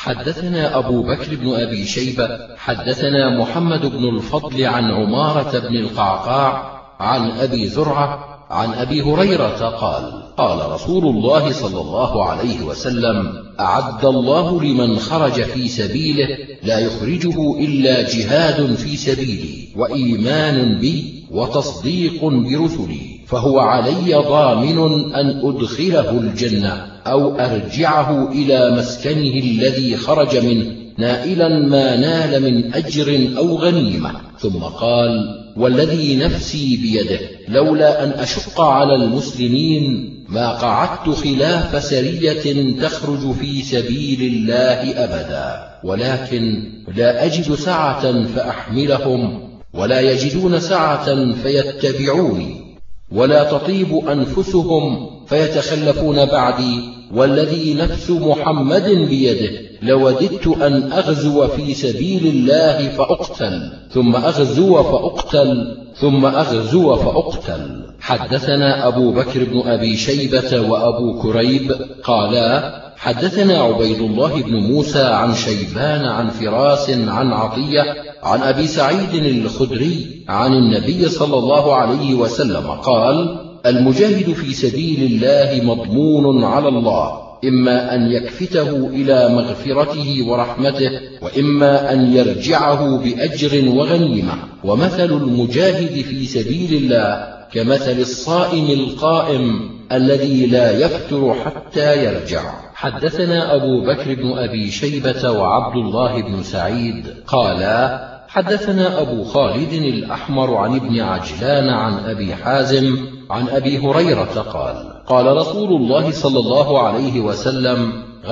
حدثنا أبو بكر بن أبي شيبة حدثنا محمد بن الفضل عن عمارة بن القعقاع عن أبي زرعة عن أبي هريرة قال: قال رسول الله صلى الله عليه وسلم: أعد الله لمن خرج في سبيله لا يخرجه إلا جهاد في سبيلي وإيمان بي وتصديق برسلي، فهو علي ضامن أن أدخله الجنة أو أرجعه إلى مسكنه الذي خرج منه نائلا ما نال من أجر أو غنيمة. ثم قال: والذي نفسي بيده لولا أن أشق على المسلمين ما قعدت خلاف سرية تخرج في سبيل الله أبدا، ولكن لا أجد سعة فأحملهم ولا يجدون سعة فيتبعوني، ولا تطيب أنفسهم فيتخلفون بعدي، والذي نفس محمد بيده لوددت أن أغزو في سبيل الله فأقتل ثم أغزو فأقتل ثم أغزو فأقتل. حدثنا أبو بكر بن أبي شيبة وأبو كريب قالا: حدثنا عبيد الله بن موسى عن شيبان عن فراس عن عطية عن أبي سعيد الخدري عن النبي صلى الله عليه وسلم قال: المجاهد في سبيل الله مضمون على الله، إما أن يكفته إلى مغفرته ورحمته، وإما أن يرجعه بأجر وغنيمة. ومثل المجاهد في سبيل الله كمثل الصائم القائم الذي لا يفتر حتى يرجع. حدثنا أبو بكر بن أبي شيبة وعبد الله بن سعيد قالا: حدثنا أبو خالد الأحمر عن ابن عجلان عن أبي حازم عن أبي هريرة قال: قال رسول الله صلى الله عليه وسلم: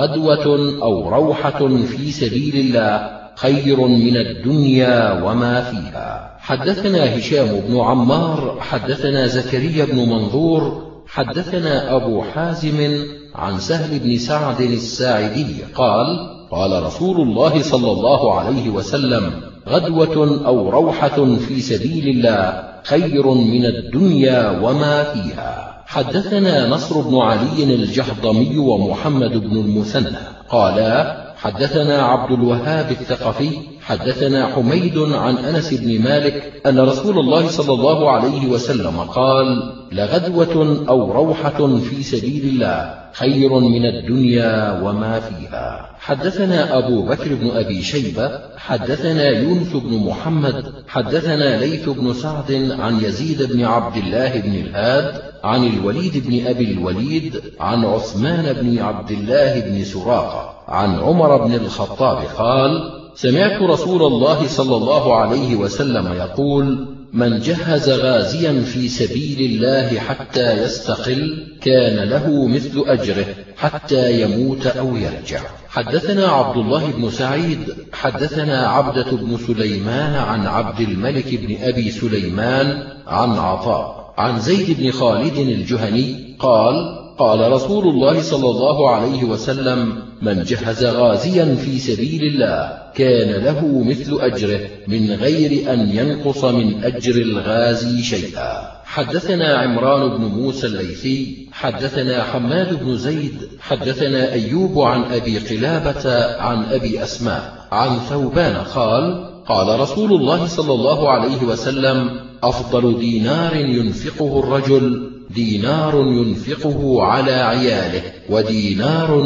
غدوة أو روحة في سبيل الله خير من الدنيا وما فيها. حدثنا هشام بن عمار حدثنا زكريا بن منظور حدثنا أبو حازم عن سهل بن سعد الساعدي قال: قال رسول الله صلى الله عليه وسلم: غدوة أو روحة في سبيل الله خير من الدنيا وما فيها. حدثنا نصر بن علي الجهضمي ومحمد بن المثنى قالا: حدثنا عبد الوهاب الثقفي حدثنا حميد عن أنس بن مالك أن رسول الله صلى الله عليه وسلم قال: لغدوة أو روحة في سبيل الله خير من الدنيا وما فيها. حدثنا أبو بكر بن أبي شيبة حدثنا يونس بن محمد حدثنا ليث بن سعد عن يزيد بن عبد الله بن الهاد عن الوليد بن أبي الوليد عن عثمان بن عبد الله بن سراقة عن عمر بن الخطاب قال: سمعت رسول الله صلى الله عليه وسلم يقول: من جهز غازيا في سبيل الله حتى يستقل كان له مثل أجره حتى يموت أو يرجع. حدثنا عبد الله بن سعيد حدثنا عبدة بن سليمان عن عبد الملك بن أبي سليمان عن عطاء عن زيد بن خالد الجهني قال: قال رسول الله صلى الله عليه وسلم: من جهز غازيا في سبيل الله كان له مثل أجره من غير أن ينقص من أجر الغازي شيئا. حدثنا عمران بن موسى الليثي حدثنا حماد بن زيد حدثنا أيوب عن أبي قلابة عن أبي أسماء عن ثوبان قال: قال رسول الله صلى الله عليه وسلم: أفضل دينار ينفقه الرجل دينار ينفقه على عياله، ودينار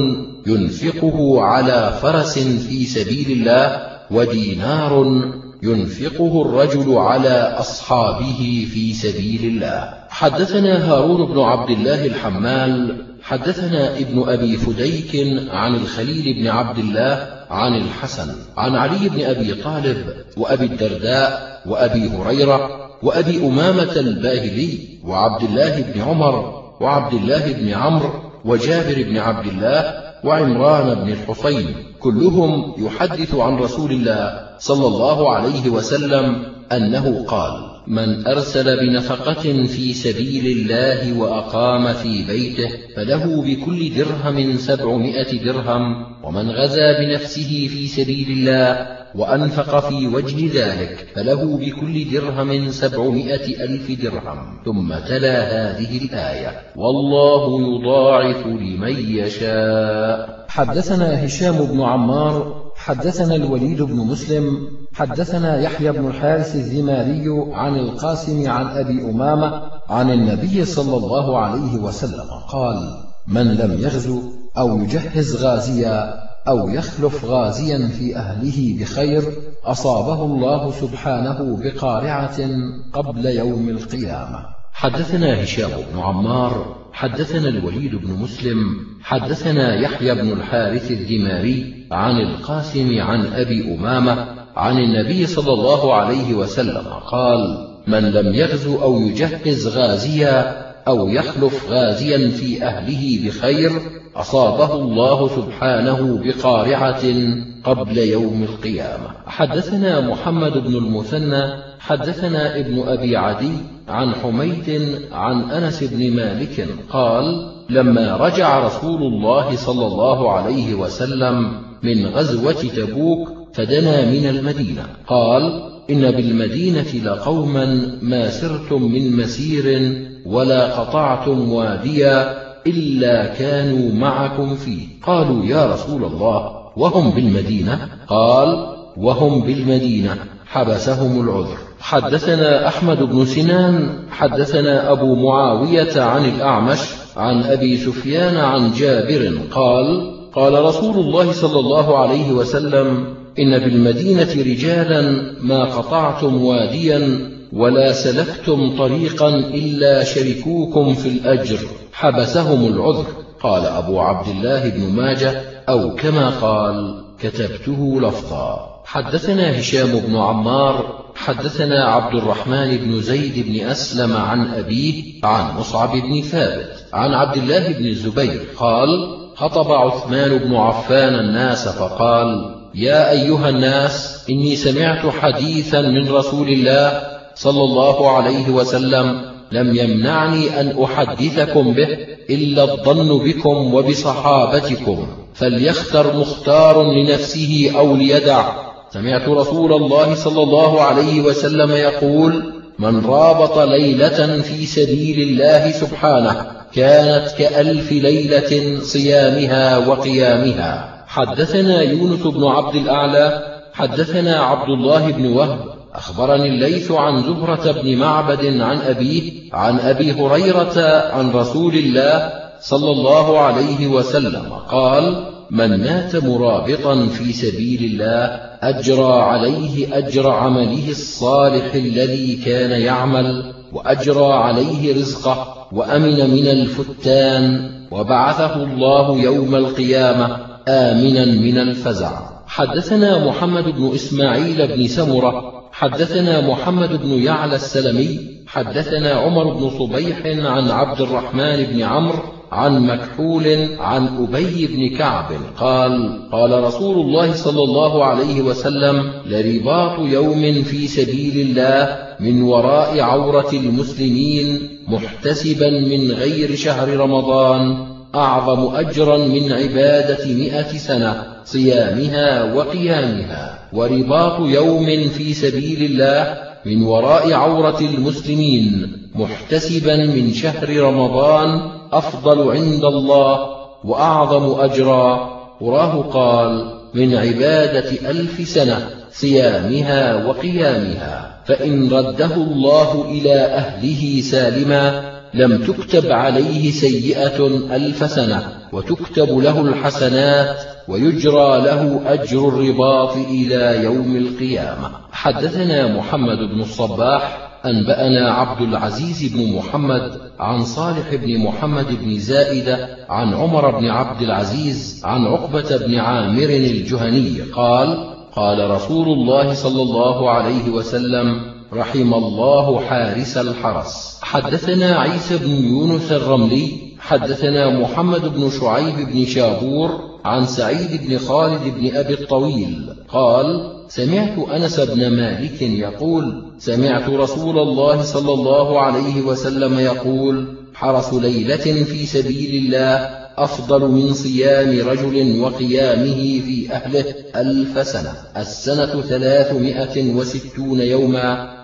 ينفقه على فرس في سبيل الله، ودينار ينفقه الرجل على أصحابه في سبيل الله. حدثنا هارون بن عبد الله الحمال حدثنا ابن أبي فديك عن الخليل بن عبد الله عن الحسن عن علي بن أبي طالب وأبي الدرداء وأبي هريرة وأبي أمامة الباهلي وعبد الله بن عمر وعبد الله بن عمرو وجابر بن عبد الله وعمران بن الحصين كلهم يحدث عن رسول الله صلى الله عليه وسلم أنه قال: من أرسل بنفقة في سبيل الله وأقام في بيته فله بكل درهم 700 درهم، ومن غزا بنفسه في سبيل الله وأنفق في وجه ذلك فله بكل درهم 700,000 درهم. ثم تلا هذه الآية: والله يضاعف لمن يشاء حدثنا هشام بن عمار حدثنا الوليد بن مسلم حدثنا يحيى بن الحارث الذماري عن القاسم عن أبي أمامة عن النبي صلى الله عليه وسلم قال: من لم يغزو أو يجهز غازيا أو يخلف غازيا في أهله بخير أصابه الله سبحانه بقارعة قبل يوم القيامة. حدثنا هشام بن عمار حدثنا الوليد بن مسلم حدثنا يحيى بن الحارث الذماري عن القاسم عن أبي أمامة عن النبي صلى الله عليه وسلم قال: من لم يغزو أو يجهز غازيا أو يخلف غازيا في أهله بخير أصابه الله سبحانه بقارعة قبل يوم القيامة. حدثنا محمد بن المثنى حدثنا ابن أبي عدي عن حميد عن أنس بن مالك قال: لما رجع رسول الله صلى الله عليه وسلم من غزوة تبوك فدنا من المدينة قال: إن بالمدينة لقوما ما سرتم من مسير ولا قطعتم واديا إلا كانوا معكم فيه. قالوا: يا رسول الله وهم بالمدينة؟ قال: وهم بالمدينة حبسهم العذر. حدثنا أحمد بن سنان حدثنا أبو معاوية عن الأعمش عن أبي سفيان عن جابر قال: قال رسول الله صلى الله عليه وسلم: إن بالمدينة رجالا ما قطعتم واديا ولا سلكتم طريقا إلا شركوكم في الأجر حبسهم العذر. قال أبو عبد الله بن ماجه أو كما قال كتبته لفظا. حدثنا هشام بن عمار حدثنا عبد الرحمن بن زيد بن أسلم عن أبيه عن مصعب بن ثابت عن عبد الله بن الزبير قال: خطب عثمان بن عفان الناس فقال: يا أيها الناس، إني سمعت حديثا من رسول الله صلى الله عليه وسلم لم يمنعني أن أحدثكم به إلا الظن بكم وبصحابتكم، فليختر مختار لنفسه أو ليدع. سمعت رسول الله صلى الله عليه وسلم يقول: من رابط ليلة في سبيل الله سبحانه كانت كألف ليلة صيامها وقيامها. حدثنا يونس بن عبد الأعلى حدثنا عبد الله بن وهب أخبرني الليث عن زهرة بن معبد عن أبيه عن أبي هريرة عن رسول الله صلى الله عليه وسلم قال: من مات مرابطا في سبيل الله أجرى عليه أجر عمله الصالح الذي كان يعمل، وأجرى عليه رزقه، وأمن من الفتان، وبعثه الله يوم القيامة آمنا من الفزع. حدثنا محمد بن إسماعيل بن سمرة حدثنا محمد بن يعلى السلمي حدثنا عمر بن صبيح عن عبد الرحمن بن عمرو عن مكحول عن أبي بن كعب قال: قال رسول الله صلى الله عليه وسلم: لرباط يوم في سبيل الله من وراء عورة المسلمين محتسبا من غير شهر رمضان أعظم أجرا من عبادة 100 سنة صيامها وقيامها. ورباط يوم في سبيل الله من وراء عورة المسلمين محتسبا من شهر رمضان أفضل عند الله وأعظم أجرا. وراه قال: من عبادة 1000 سنة صيامها وقيامها. فإن رده الله إلى أهله سالما لم تكتب عليه سيئة 1000 سنة، وتكتب له الحسنات، ويجرى له أجر الرباط إلى يوم القيامة. حدثنا محمد بن الصباح أنبأنا عبد العزيز بن محمد عن صالح بن محمد بن زائدة عن عمر بن عبد العزيز عن عقبة بن عامر الجهني قال: قال رسول الله صلى الله عليه وسلم: رحم الله حارس الحرس. حدثنا عيسى بن يونس الرملي حدثنا محمد بن شعيب بن شابور عن سعيد بن خالد بن أبي الطويل قال: سمعت أنس بن مالك يقول: سمعت رسول الله صلى الله عليه وسلم يقول: حرس ليلة في سبيل الله أفضل من صيام رجل وقيامه في أهله 1000 سنة. السنة 360 يوما،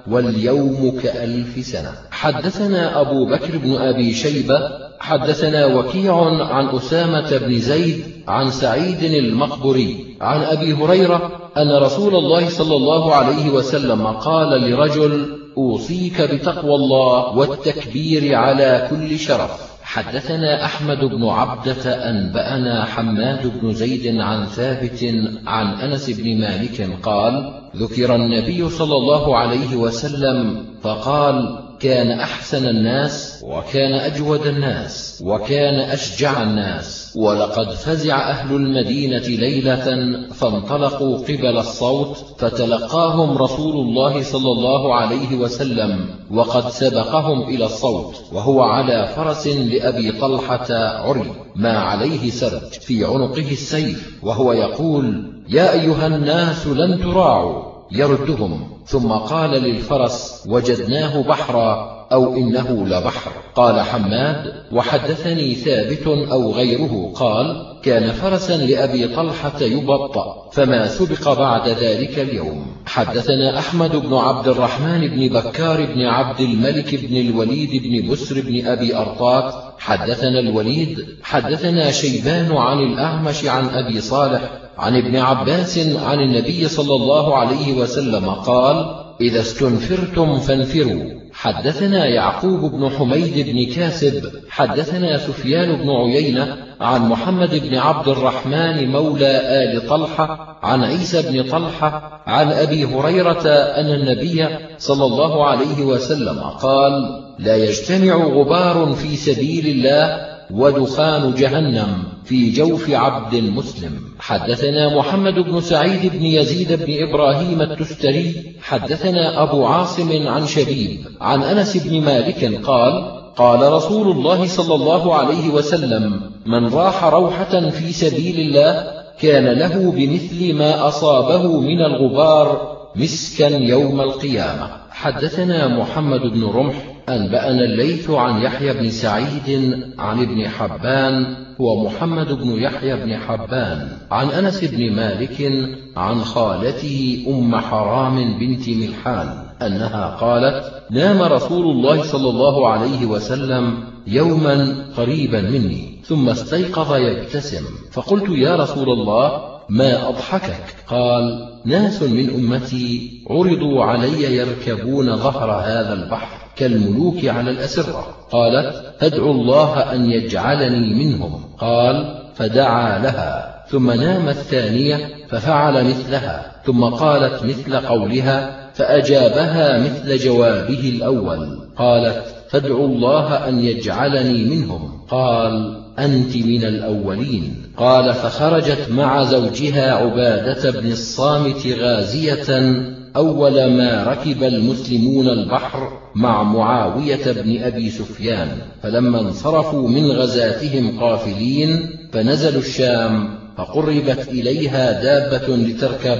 واليوم كألف سنة. حدثنا أبو بكر بن أبي شيبة حدثنا وكيع عن أسامة بن زيد عن سعيد المقبري عن أبي هريرة أن رسول الله صلى الله عليه وسلم قال لرجل: أوصيك بتقوى الله والتكبير على كل شرف. حدثنا أحمد بن عبدة أنبأنا حماد بن زيد عن ثابت عن أنس بن مالك قال: ذكر النبي صلى الله عليه وسلم فقال: كان أحسن الناس وكان أجود الناس وكان أشجع الناس، ولقد فزع أهل المدينة ليلة فانطلقوا قبل الصوت فتلقاهم رسول الله صلى الله عليه وسلم وقد سبقهم إلى الصوت وهو على فرس لأبي طلحة عري ما عليه سرج في عنقه السيف، وهو يقول: يا أيها الناس لن تراعوا، يردهم، ثم قال للفرس: وجدناه بحرا أو إنه لبحر. قال حماد: وحدثني ثابت أو غيره قال: كان فرسا لأبي طلحة يبطأ فما سبق بعد ذلك اليوم. حدثنا أحمد بن عبد الرحمن بن بكار بن عبد الملك بن الوليد بن بسر بن أبي أرطات حدثنا الوليد حدثنا شيبان عن الأعمش عن أبي صالح عن ابن عباس عن النبي صلى الله عليه وسلم قال: إذا استنفرتم فانفروا. حدثنا يعقوب بن حميد بن كاسب حدثنا سفيان بن عيينة عن محمد بن عبد الرحمن مولى آل طلحة عن عيسى بن طلحة عن أبي هريرة أن النبي صلى الله عليه وسلم قال: لا يجتمع غبار في سبيل الله ودخان جهنم في جوف عبد مسلم. حدثنا محمد بن سعيد بن يزيد بن إبراهيم التستري حدثنا أبو عاصم عن شبيب عن أنس بن مالك قال: قال رسول الله صلى الله عليه وسلم: من راح روحة في سبيل الله كان له بمثل ما أصابه من الغبار مسكا يوم القيامة. حدثنا محمد بن رمح أنبأنا الليث عن يحيى بن سعيد عن ابن حبان ومحمد بن يحيى بن حبان عن أنس بن مالك عن خالته أم حرام بنت ملحان أنها قالت: نام رسول الله صلى الله عليه وسلم يوما قريبا مني ثم استيقظ يبتسم، فقلت: يا رسول الله ما أضحكك؟ قال: ناس من أمتي عرضوا علي يركبون ظهر هذا البحر كالملوك على الأسرة. قالت: فادعوا الله أن يجعلني منهم. قال: فدعا لها، ثم نام الثانية ففعل مثلها، ثم قالت مثل قولها فأجابها مثل جوابه الأول. قالت: فادعوا الله أن يجعلني منهم. قال: أنت من الأولين. قال: فخرجت مع زوجها عبادة بن الصامت غازية أول ما ركب المسلمون البحر مع معاوية بن أبي سفيان، فلما انصرفوا من غزاتهم قافلين فنزلوا الشام فقربت إليها دابة لتركب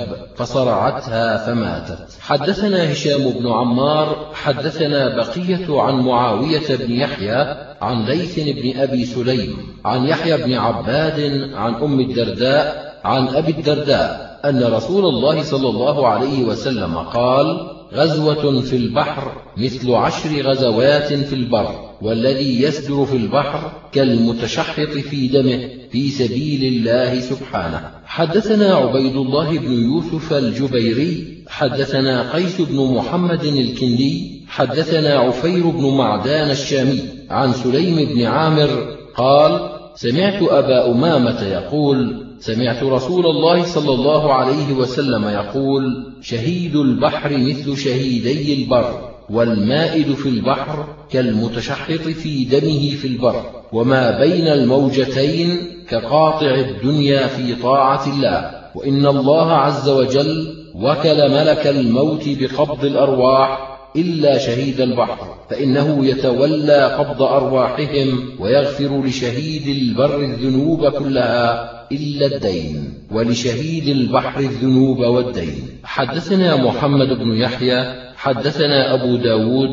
فصرعتها فماتت. حدثنا هشام بن عمار حدثنا بقية عن معاوية بن يحيى عن ليث بن أبي سليم عن يحيى بن عباد عن أم الدرداء عن أبي الدرداء أن رسول الله صلى الله عليه وسلم قال: غزوة في البحر مثل 10 غزوات في البر، والذي يسدر في البحر كالمتشحط في دمه في سبيل الله سبحانه. حدثنا عبيد الله بن يوسف الجبيري حدثنا قيس بن محمد الكندي حدثنا عفير بن معدان الشامي عن سليم بن عامر قال: سمعت أبا أمامة يقول: سمعت رسول الله صلى الله عليه وسلم يقول: شهيد البحر مثل شهيدي البر، والمائد في البحر كالمتشحط في دمه في البر، وما بين الموجتين كقاطع الدنيا في طاعة الله، وإن الله عز وجل وكل ملك الموت بقبض الأرواح إلا شهيد البحر، فإنه يتولى قبض أرواحهم ويغفر لشهيد البر الذنوب كلها إلا الدين، ولشهيد البحر الذنوب والدين. حدثنا محمد بن يحيى حدثنا أبو داود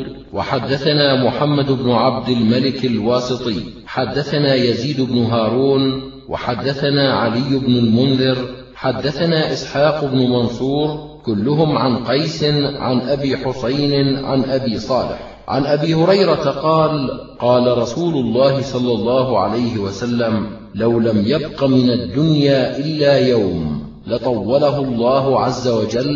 وحدثنا محمد بن عبد الملك الواسطي حدثنا يزيد بن هارون وحدثنا علي بن المنذر حدثنا إسحاق بن منصور كلهم عن قيس عن أبي حسين عن أبي صالح عن أبي هريرة قال: قال رسول الله صلى الله عليه وسلم: لو لم يبق من الدنيا إلا يوم لطوله الله عز وجل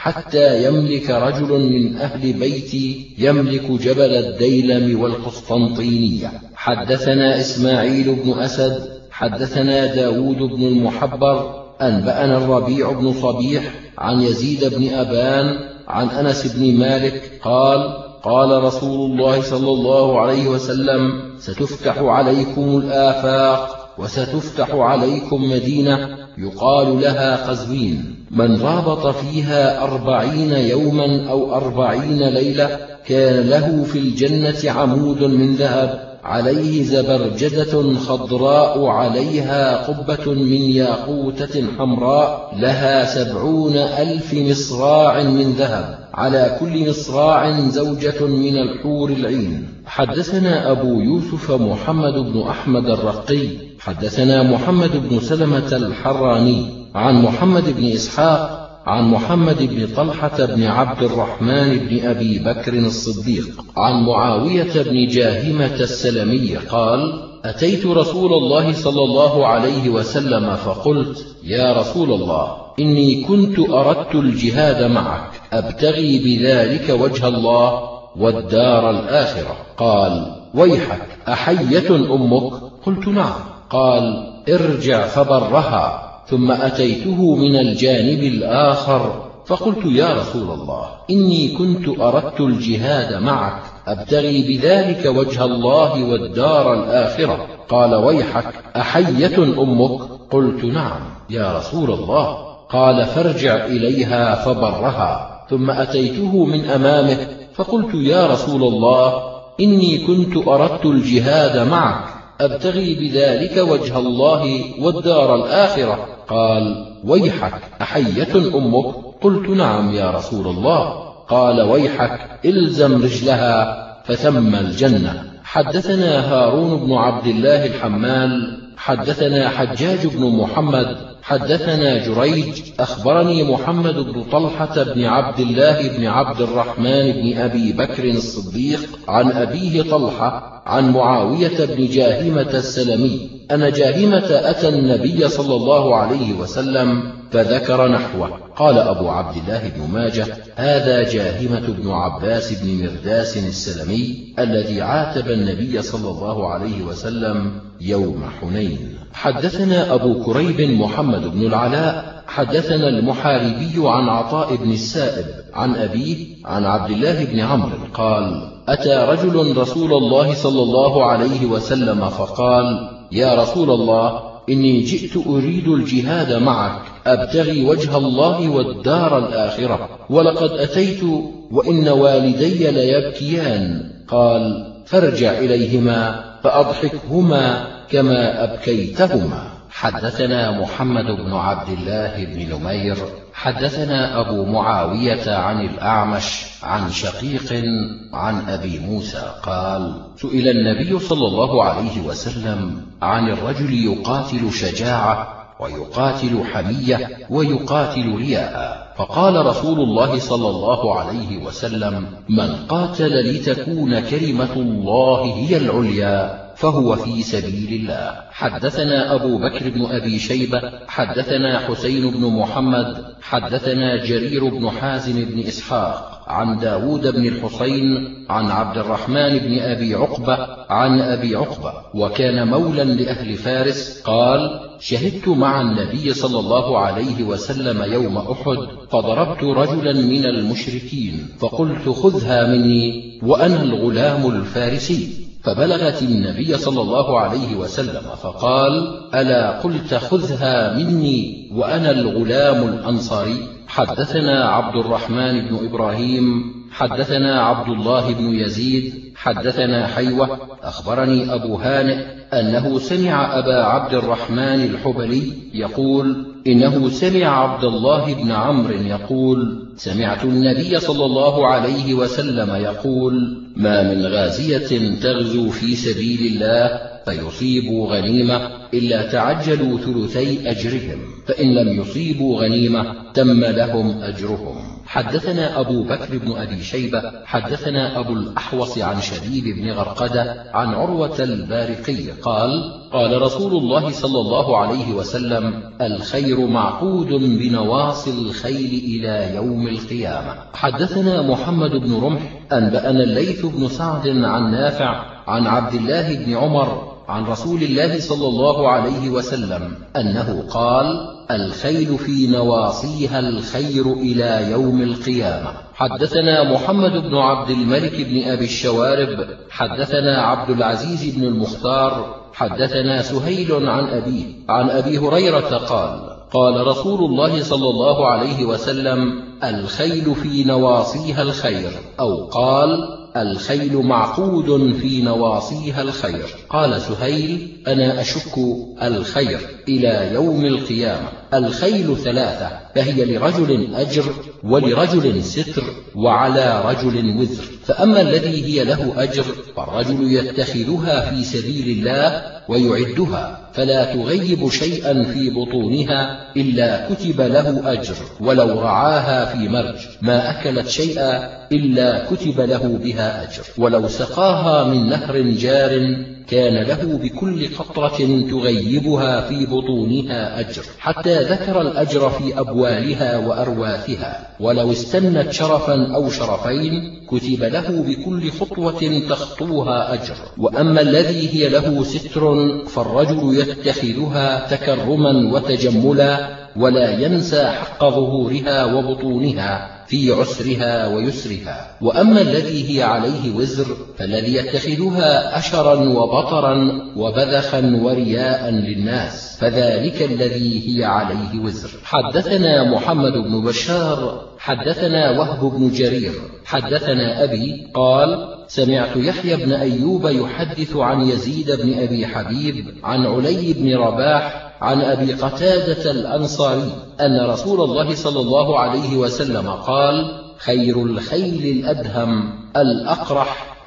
حتى يملك رجل من أهل بيتي يملك جبل الديلم والقسطنطينية. حدثنا إسماعيل بن أسد حدثنا داود بن المحبر أنبأنا الربيع بن صبيح عن يزيد بن أبان عن أنس بن مالك قال: قال رسول الله صلى الله عليه وسلم: ستفتح عليكم الآفاق وستفتح عليكم مدينة يقال لها قزوين، من رابط فيها 40 يوما أو 40 ليلة كان له في الجنة عمود من ذهب عليه زبرجدة خضراء عليها قبة من ياقوتة حمراء لها 70,000 مصراع من ذهب، على كل مصراع زوجة من الحور العين. حدثنا أبو يوسف محمد بن أحمد الرقي حدثنا محمد بن سلمة الحراني عن محمد بن إسحاق عن محمد بن طلحة بن عبد الرحمن بن أبي بكر الصديق عن معاوية بن جاهمة السلمي قال: أتيت رسول الله صلى الله عليه وسلم فقلت: يا رسول الله، إني كنت أردت الجهاد معك أبتغي بذلك وجه الله والدار الآخرة. قال: ويحك، أحية أمك؟ قلت: نعم. قال: ارجع فبرها. ثم أتيته من الجانب الآخر فقلت: يا رسول الله، إني كنت أردت الجهاد معك أبتغي بذلك وجه الله والدار الآخرة. قال: ويحك، أحية أمك؟ قلت: نعم يا رسول الله. قال: فارجع إليها فبرها. ثم أتيته من أمامه فقلت: يا رسول الله، إني كنت أردت الجهاد معك أبتغي بذلك وجه الله والدار الآخرة. قال: ويحك، أحية أمك؟ قلت: نعم يا رسول الله. قال: ويحك، إلزم رجلها فثم الجنة. حدثنا هارون بن عبد الله الحمال حدثنا حجاج بن محمد حدثنا جريج أخبرني محمد بن طلحة بن عبد الله بن عبد الرحمن بن أبي بكر الصديق عن أبيه طلحة عن معاوية بن جاهمة السلمي أن جاهمة أتى النبي صلى الله عليه وسلم فذكر نحوه. قال أبو عبد الله بن ماجه: هذا جاهمة بن عباس بن مرداس السلمي الذي عاتب النبي صلى الله عليه وسلم يوم حنين. حدثنا أبو كريب محمد بن العلاء حدثنا المحاربي عن عطاء بن السائب عن أبيه عن عبد الله بن عمرو قال: أتى رجل رسول الله صلى الله عليه وسلم فقال: يا رسول الله، إني جئت أريد الجهاد معك أبتغي وجه الله والدار الآخرة، ولقد أتيت وإن والدي ليبكيان. قال: فارجع إليهما فأضحكهما كما أبكيتهما. حدثنا محمد بن عبد الله بن نمير حدثنا أبو معاوية عن الأعمش عن شقيق عن أبي موسى قال: سئل النبي صلى الله عليه وسلم عن الرجل يقاتل شجاعة ويقاتل حمية ويقاتل رياء، فقال رسول الله صلى الله عليه وسلم: من قاتل لتكون كلمة الله هي العليا فهو في سبيل الله. حدثنا أبو بكر بن أبي شيبة حدثنا حسين بن محمد حدثنا جرير بن حازم بن إسحاق عن داود بن الحسين عن عبد الرحمن بن أبي عقبة عن أبي عقبة وكان مولا لأهل فارس قال: شهدت مع النبي صلى الله عليه وسلم يوم أحد فضربت رجلا من المشركين فقلت: خذها مني وأنا الغلام الفارسي. فبلغت النبي صلى الله عليه وسلم فقال: ألا قلت خذها مني وأنا الغلام الأنصاري؟ حدثنا عبد الرحمن بن إبراهيم حدثنا عبد الله بن يزيد حدثنا حيوة أخبرني أبو هانئ أنه سمع أبا عبد الرحمن الحبلي يقول: إنه سمع عبد الله بن عمرو يقول: سمعت النبي صلى الله عليه وسلم يقول: ما من غازية تغزو في سبيل الله فيصيبوا غنيمة إلا تعجلوا ثلثي أجرهم، فإن لم يصيبوا غنيمة تم لهم أجرهم. حدثنا أبو بكر بن أبي شيبة حدثنا أبو الأحوص عن شبيب بن غرقدة عن عروة البارقي قال: قال رسول الله صلى الله عليه وسلم: الخير معقود بنواصي الخيل إلى يوم القيامة. حدثنا محمد بن رمح أنبأنا الليث بن سعد عن نافع عن عبد الله بن عمر عن رسول الله صلى الله عليه وسلم أنه قال: الخيل في نواصيها الخير إلى يوم القيامة. حدثنا محمد بن عبد الملك بن أبي الشوارب حدثنا عبد العزيز بن المختار حدثنا سهيل عن أبي هريرة قال: قال رسول الله صلى الله عليه وسلم: الخيل في نواصيها الخير، أو قال: الخيل معقود في نواصيها الخير. قال سهيل: أنا أشك الخير إلى يوم القيامة. الخيل ثلاثة، فهي لرجل أجر ولرجل ستر وعلى رجل وزر، فأما الذي هي له أجر فالرجل يتخذها في سبيل الله ويعدها فلا تغيب شيئا في بطونها إلا كتب له أجر، ولو رعاها في مرج ما أكلت شيئا إلا كتب له بها أجر، ولو سقاها من نهر جار كان له بكل قطرة تغيبها في بطونها أجر، حتى ذكر الأجر في أبوالها وأرواثها، ولو استنت شرفا أو شرفين كتب له بكل خطوة تخطوها أجر. وأما الذي هي له ستر فالرجل يتخذها تكرما وتجملا ولا ينسى حق ظهورها وبطونها في عسرها ويسرها. وأما الذي هي عليه وزر فالذي يتخذها أشرا وبطرا وبذخا ورياء للناس، فذلك الذي هي عليه وزر. حدثنا محمد بن بشار حدثنا وهب بن جرير حدثنا أبي قال: سمعت يحيى بن أيوب يحدث عن يزيد بن أبي حبيب عن علي بن رباح عن أبي قتادة الأنصاري أن رسول الله صلى الله عليه وسلم قال: خير الخيل الأدهم الأقرح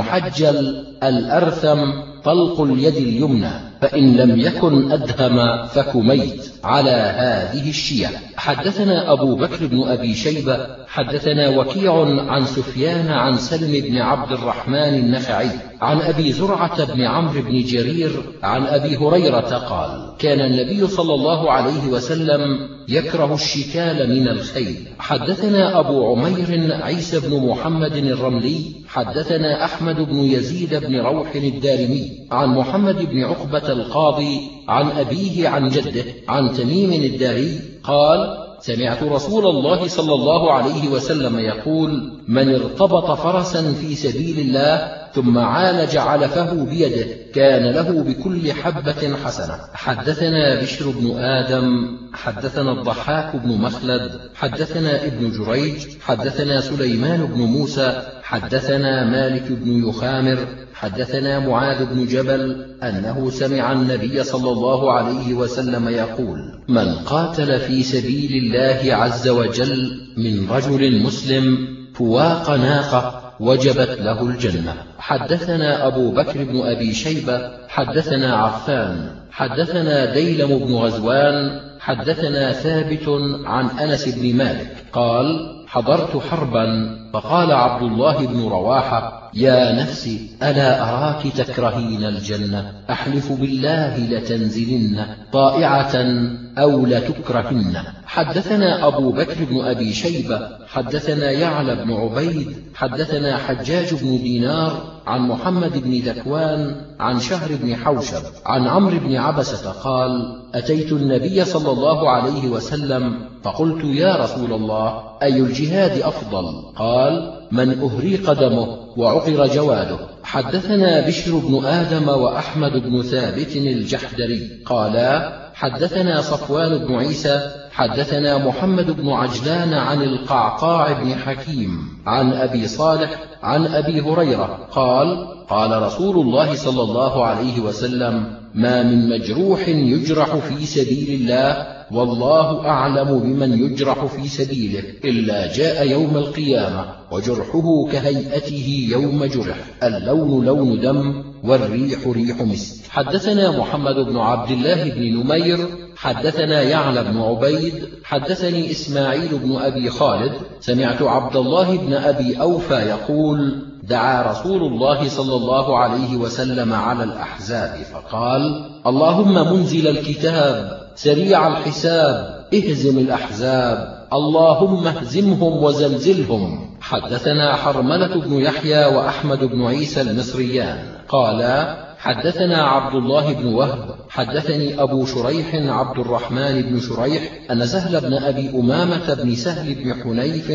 المحجل الأرثم طلق اليد اليمنى، فإن لم يكن أدهم فكميت على هذه الشية. حدثنا أبو بكر بن أبي شيبة حدثنا وكيع عن سفيان عن سلم بن عبد الرحمن النخعي عن أبي زرعة بن عمرو بن جرير عن أبي هريرة قال: كان النبي صلى الله عليه وسلم يكره الشكال من الخيل. حدثنا أبو عمير عيسى بن محمد الرملي حدثنا أحمد بن يزيد بن روح الدارمي عن محمد بن عقبة القاضي عن أبيه عن جده عن تميم الداري قال: سمعت رسول الله صلى الله عليه وسلم يقول: من ارتبط فرسا في سبيل الله ثم عالج علفه بيده كان له بكل حبة حسنة. حدثنا بشر بن آدم حدثنا الضحاك بن مخلد حدثنا ابن جريج حدثنا سليمان بن موسى حدثنا مالك بن يخامر حدثنا معاذ بن جبل أنه سمع النبي صلى الله عليه وسلم يقول: من قاتل في سبيل الله عز وجل من رجل مسلم فواق ناقة وجبت له الجنة. حدثنا أبو بكر بن أبي شيبة حدثنا عفان حدثنا ديلم بن غزوان حدثنا ثابت عن أنس بن مالك قال: حضرت حربا فقال عبد الله بن رواحة: يا نفسي ألا أراك تكرهين الجنة، أحلف بالله لتنزلن طائعة أو لتكرهن. حدثنا أبو بكر بن أبي شيبة حدثنا يعلى بن عبيد حدثنا حجاج بن دينار عن محمد بن ذكوان عن شهر بن حوشب عن عمرو بن عبسة قال: أتيت النبي صلى الله عليه وسلم فقلت: يا رسول الله، أي الجهاد أفضل؟ قال: من أهريق دمه وعقر جواده. حدثنا بشر بن آدم وأحمد بن ثابت الجحدري قالا: حدثنا صفوان بن عيسى حدثنا محمد بن عجلان عن القعقاع بن حكيم عن أبي صالح عن أبي هريرة قال: قال رسول الله صلى الله عليه وسلم: ما من مجروح يجرح في سبيل الله والله أعلم بمن يجرح في سبيله إلا جاء يوم القيامة وجرحه كهيئته يوم جرح، اللون لون دم والريح ريح مسك. حدثنا محمد بن عبد الله بن نمير حدثنا يعلى بن عبيد حدثني إسماعيل بن أبي خالد سمعت عبد الله بن أبي أوفى يقول: دعا رسول الله صلى الله عليه وسلم على الأحزاب فقال: اللهم منزل الكتاب سريع الحساب اهزم الأحزاب اللهم اهزمهم وزلزلهم. حدثنا حرملة بن يحيى وأحمد بن عيسى المصريان قالا: حدثنا عبد الله بن وهب حدثني أبو شريح عبد الرحمن بن شريح أن سهل بن أبي أمامة بن سهل بن حنيف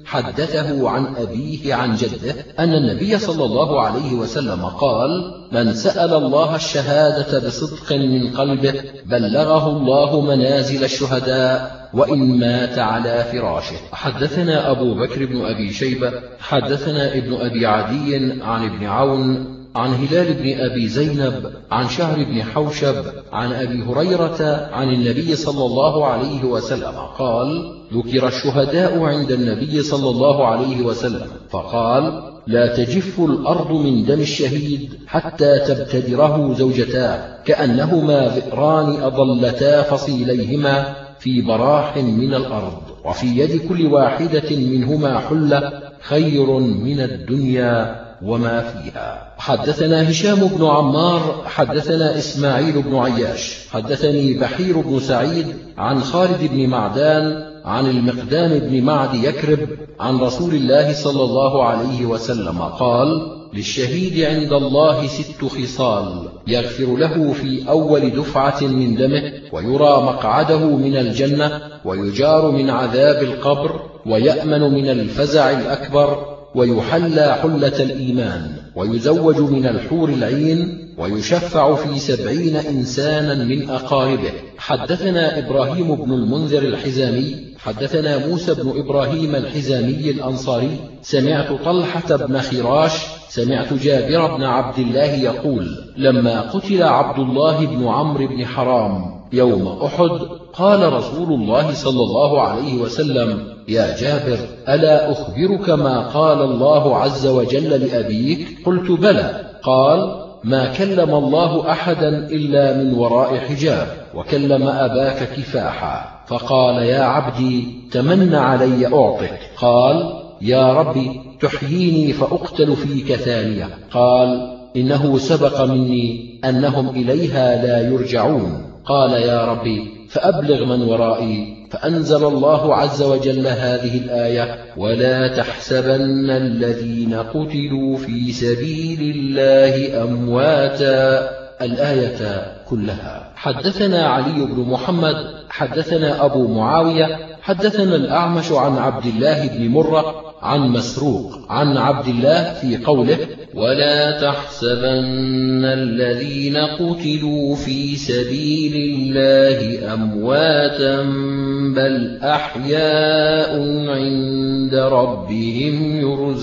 حدثه عن أبيه عن جده أن النبي صلى الله عليه وسلم قال: من سأل الله الشهادة بصدق من قلبه بلغه الله منازل الشهداء وإن مات على فراشه. حدثنا أبو بكر بن أبي شيبة حدثنا ابن أبي عدي عن ابن عون عن هلال بن أبي زينب عن شهر بن حوشب عن أبي هريرة عن النبي صلى الله عليه وسلم قال: ذكر الشهداء عند النبي صلى الله عليه وسلم فقال: لا تجف الأرض من دم الشهيد حتى تبتدره زوجتاه كأنهما ذئران أضلتا فصيليهما في براح من الأرض، وفي يد كل واحدة منهما حلة خير من الدنيا وما فيها. حدثنا هشام بن عمار حدثنا إسماعيل بن عياش حدثني بحير بن سعيد عن خالد بن معدان عن المقدام بن معد يكرب عن رسول الله صلى الله عليه وسلم قال: للشهيد عند الله 6 خصال: يغفر له في أول دفعة من دمه، ويرى مقعده من الجنة، ويجار من عذاب القبر، ويأمن من الفزع الأكبر، ويحلى حلة الإيمان، ويزوج من الحور العين، ويشفع في 70 إنسانا من أقاربه. حدثنا إبراهيم بن المنذر الحزامي حدثنا موسى بن إبراهيم الحزامي الأنصاري سمعت طلحة بن خراش سمعت جابر بن عبد الله يقول: لما قتل عبد الله بن عمرو بن حرام يوم أحد قال رسول الله صلى الله عليه وسلم: يا جابر، ألا أخبرك ما قال الله عز وجل لأبيك؟ قلت: بلى. قال: ما كلم الله أحدا إلا من وراء حجاب، وكلم أباك كفاحا، فقال: يا عبدي تمن علي أعطك. قال: يا ربي تحييني فأقتل فيك ثانية. قال: إنه سبق مني أنهم إليها لا يرجعون. قال: يا ربي فأبلغ من ورائي. فأنزل الله عز وجل هذه الآية: ولا تحسبن الذين قتلوا في سبيل الله أمواتا، الآية كلها. حدثنا علي بن محمد حدثنا أبو معاوية حدثنا الأعمش عن عبد الله بن مرة عن مسروق عن عبد الله في قوله: ولا تحسبن الذين قتلوا في سبيل الله أمواتا بل أحياء عند ربهم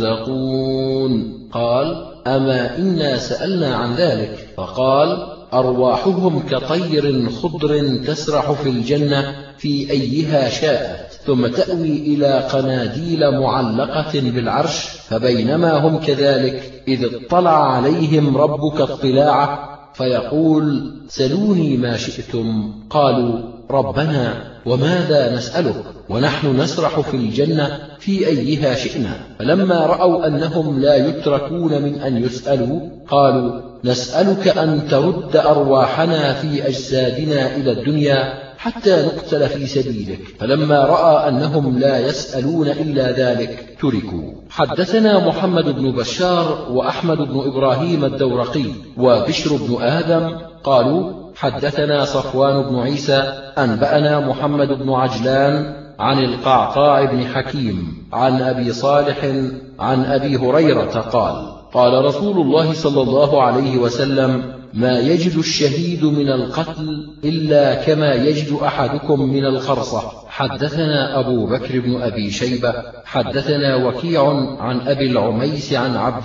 يرزقون. قال: أما إنا سألنا عن ذلك. فقال: أرواحهم كطير خضر تسرح في الجنة في أيها شاءت، ثم تأوي إلى قناديل معلقة بالعرش، فبينما هم كذلك إذ اطلع عليهم ربك اطلاعه فيقول: سلوني ما شئتم. قالوا: ربنا وماذا نسألك ونحن نسرح في الجنة في أيها شئنا؟ فلما رأوا أنهم لا يتركون من أن يسألوا قالوا: نسألك أن ترد أرواحنا في أجسادنا إلى الدنيا حتى نقتل في سبيلك. فلما رأى أنهم لا يسألون إلا ذلك تركوا. حدثنا محمد بن بشار وأحمد بن إبراهيم الدورقي وبشر بن آدم قالوا: حدثنا صفوان بن عيسى أنبأنا محمد بن عجلان عن القعقاع بن حكيم عن أبي صالح عن أبي هريرة قال: قال رسول الله صلى الله عليه وسلم: ما يجد الشهيد من القتل إلا كما يجد أحدكم من الخرصة، حدثنا أبو بكر بن أبي شيبة حدثنا وكيع عن أبي العميس عن عبد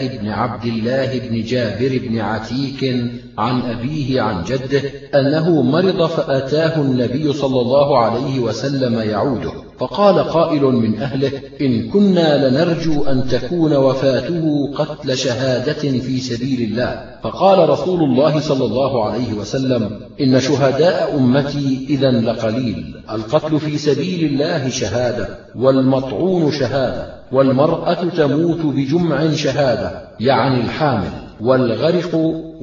الله بن جابر بن عتيك عن أبيه عن جده أنه مرض فأتاه النبي صلى الله عليه وسلم يعوده، فقال قائل من أهله: إن كنا لنرجو أن تكون وفاته قتل شهادة في سبيل الله. فقال رسول الله صلى الله عليه وسلم: إن شهداء أمتي إذا لقليل، القتل في سبيل الله شهادة، والمطعون شهادة، والمرأة تموت بجمع شهادة، يعني الحامل، والغرق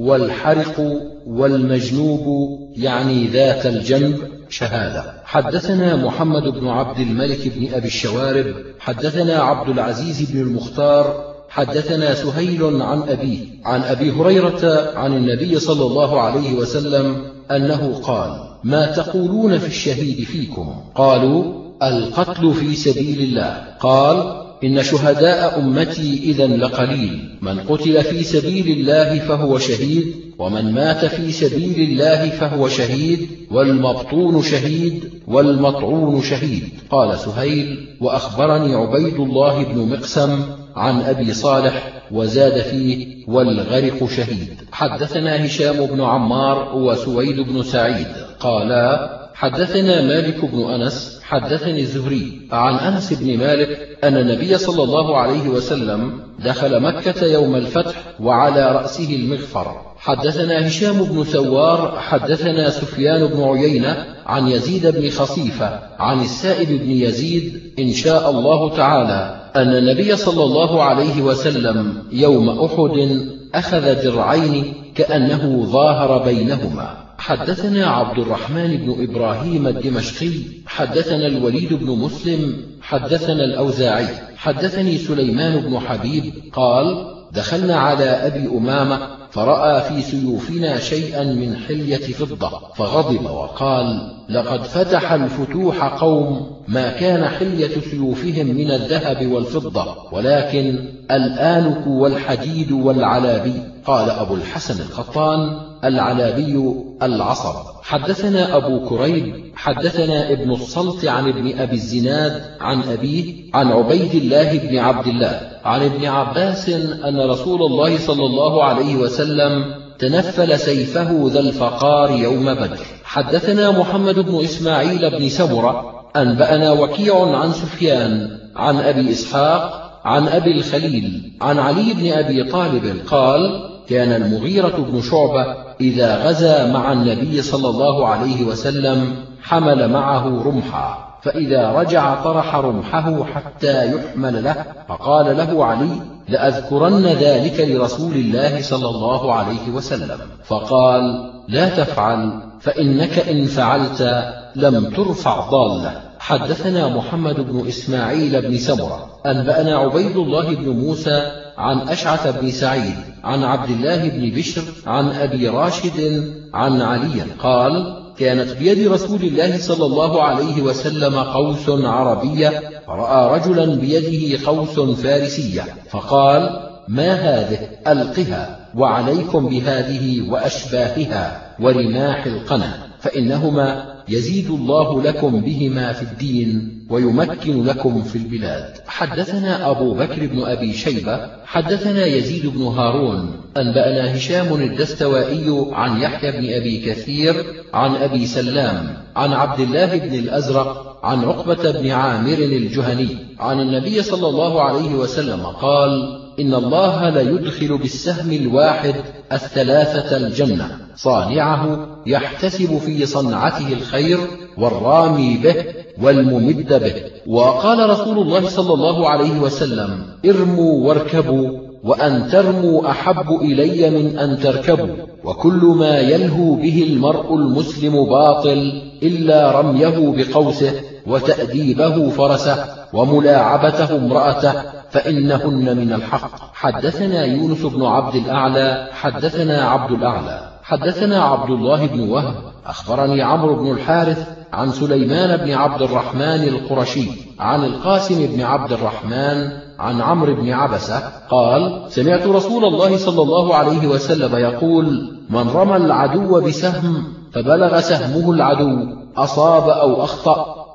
والحرق والمجنوب يعني ذات الجنب شهادة. حدثنا محمد بن عبد الملك بن أبي الشوارب حدثنا عبد العزيز بن المختار حدثنا سهيل عن أبيه عن أبي هريرة عن النبي صلى الله عليه وسلم أنه قال: ما تقولون في الشهيد فيكم؟ قالوا: القتل في سبيل الله. قال: إن شهداء أمتي إذا لقليل، من قتل في سبيل الله فهو شهيد، ومن مات في سبيل الله فهو شهيد، والمبطون شهيد، والمطعون شهيد. قال سهيل: وأخبرني عبيد الله بن مقسم عن أبي صالح وزاد فيه: والغرق شهيد. حدثنا هشام بن عمار وسويد بن سعيد قالا: حدثنا مالك بن أنس حدثني الزهري عن أنس بن مالك أن النبي صلى الله عليه وسلم دخل مكة يوم الفتح وعلى رأسه المغفر. حدثنا هشام بن ثوار حدثنا سفيان بن عيينة عن يزيد بن خصيفة عن السائب بن يزيد إن شاء الله تعالى أن النبي صلى الله عليه وسلم يوم أحد أخذ درعين كأنه ظاهر بينهما. حدثنا عبد الرحمن بن إبراهيم الدمشقي حدثنا الوليد بن مسلم حدثنا الأوزاعي حدثني سليمان بن حبيب قال: دخلنا على أبي أمامة فرأى في سيوفنا شيئا من حلية فضة فغضب وقال: لقد فتح الفتوح قوم ما كان حلية سيوفهم من الذهب والفضة، ولكن الآنك والحديد والعلابي. قال أبو الحسن القطان: العلابي العصب. حدثنا أبو كريب حدثنا ابن الصلت عن ابن أبي الزناد عن أبيه عن عبيد الله بن عبد الله عن ابن عباس أن رسول الله صلى الله عليه وسلم تنفل سيفه ذا الفقار يوم بدر. حدثنا محمد بن إسماعيل بن سمرة أنبأنا وكيع عن سفيان عن أبي إسحاق عن أبي الخليل عن علي بن أبي طالب قال: كان المغيرة بن شعبة إذا غزا مع النبي صلى الله عليه وسلم حمل معه رمحا، فإذا رجع طرح رمحه حتى يحمل له، فقال له علي: لأذكرن ذلك لرسول الله صلى الله عليه وسلم. فقال: لا تفعل، فإنك إن فعلت لم ترفع ضالة. حدثنا محمد بن إسماعيل بن سمرة أنبأنا عبيد الله بن موسى عن أشعث بن سعيد عن عبد الله بن بشر عن أبي راشد عن علي قال: كانت بيد رسول الله صلى الله عليه وسلم قوس عربية، فرأى رجلا بيده قوس فارسية، فقال: ما هذه؟ ألقها، وعليكم بهذه وأشباهها ورماح القنا، فإنهما يزيد الله لكم بهما في الدين ويمكن لكم في البلاد. حدثنا أبو بكر بن أبي شيبة حدثنا يزيد بن هارون أنبأنا هشام الدستوائي عن يحيى بن أبي كثير عن أبي سلام عن عبد الله بن الأزرق عن عقبة بن عامر الجهني عن النبي صلى الله عليه وسلم قال: إن الله ليدخل بالسهم الواحد الثلاثة الجنة، صانعه يحتسب في صنعته الخير، والرامي به، والممد به. وقال رسول الله صلى الله عليه وسلم: ارموا واركبوا، وأن ترموا أحب إلي من أن تركبوا، وكل ما يلهو به المرء المسلم باطل إلا رميه بقوسه، وتأديبه فرسه، وملاعبته امرأته، فإنهن من الحق. حدثنا يونس بن عبد الأعلى حدثنا عبد الأعلى حدثنا عبد الله بن وهب أخبرني عمرو بن الحارث عن سليمان بن عبد الرحمن القرشي عن القاسم بن عبد الرحمن عن عمرو بن عبسة قال: سمعت رسول الله صلى الله عليه وسلم يقول: من رمى العدو بسهم فبلغ سهمه العدو أصاب أو أخطأ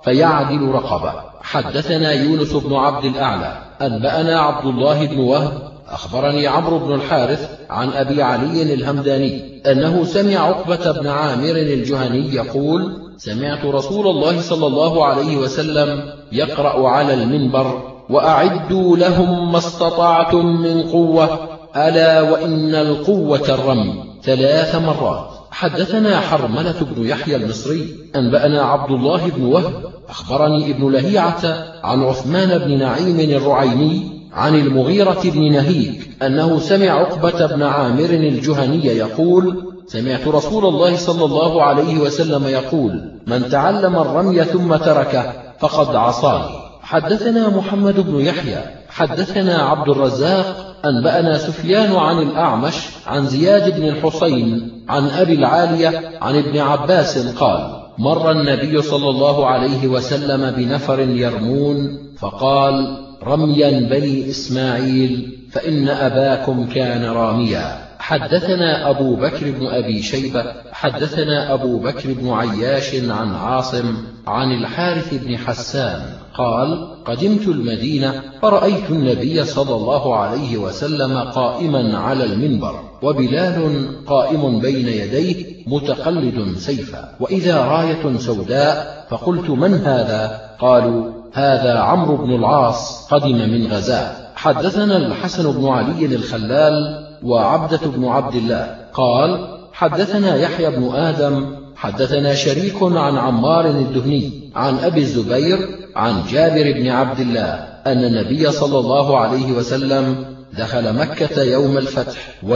فيعدل رقبة. حدثنا يونس بن عبد الأعلى أنبأنا عبد الله بن وهب أخبرني عمرو بن الحارث عن أبي علي الهمداني أنه سمع عقبة بن عامر الجهني يقول: سمعت رسول الله صلى الله عليه وسلم يقرأ على المنبر: وأعدوا لهم ما استطعتم من قوة، ألا وإن القوة الرمي، 3 مرات. حدثنا حرملة بن يحيى المصري أنبأنا عبد الله بن وهب أخبرني ابن لهيعة عن عثمان بن نعيم الرعيني عن المغيرة بن نهيك أنه سمع عقبة بن عامر الجهني يقول: سمعت رسول الله صلى الله عليه وسلم يقول: من تعلم الرمي ثم تركه فقد عصاني. حدثنا محمد بن يحيى حدثنا عبد الرزاق أنبأنا سفيان عن الأعمش عن زياد بن الحصين عن أبي العالية عن ابن عباس قال: مر النبي صلى الله عليه وسلم بنفر يرمون فقال: رميا بني إسماعيل فإن أباكم كان راميا. حدثنا أبو بكر بن أبي شيبة حدثنا أبو بكر بن عياش عن عاصم عن الحارث بن حسان قال: قدمت المدينة فرأيت النبي صلى الله عليه وسلم قائما على المنبر، وبلال قائم بين يديه متقلد سيفا، وإذا راية سوداء، فقلت: من هذا؟ قالوا: هذا عمرو بن العاص قدم من غزاة. حدثنا الحسن بن علي الخلال وعبدة بن عبد الله قال: حدثنا يحيى بن آدم حدثنا شريك عن عمار الدهني عن أبي الزبير عن جابر بن عبد الله أن النبي صلى الله عليه وسلم دخل مكة يوم الفتح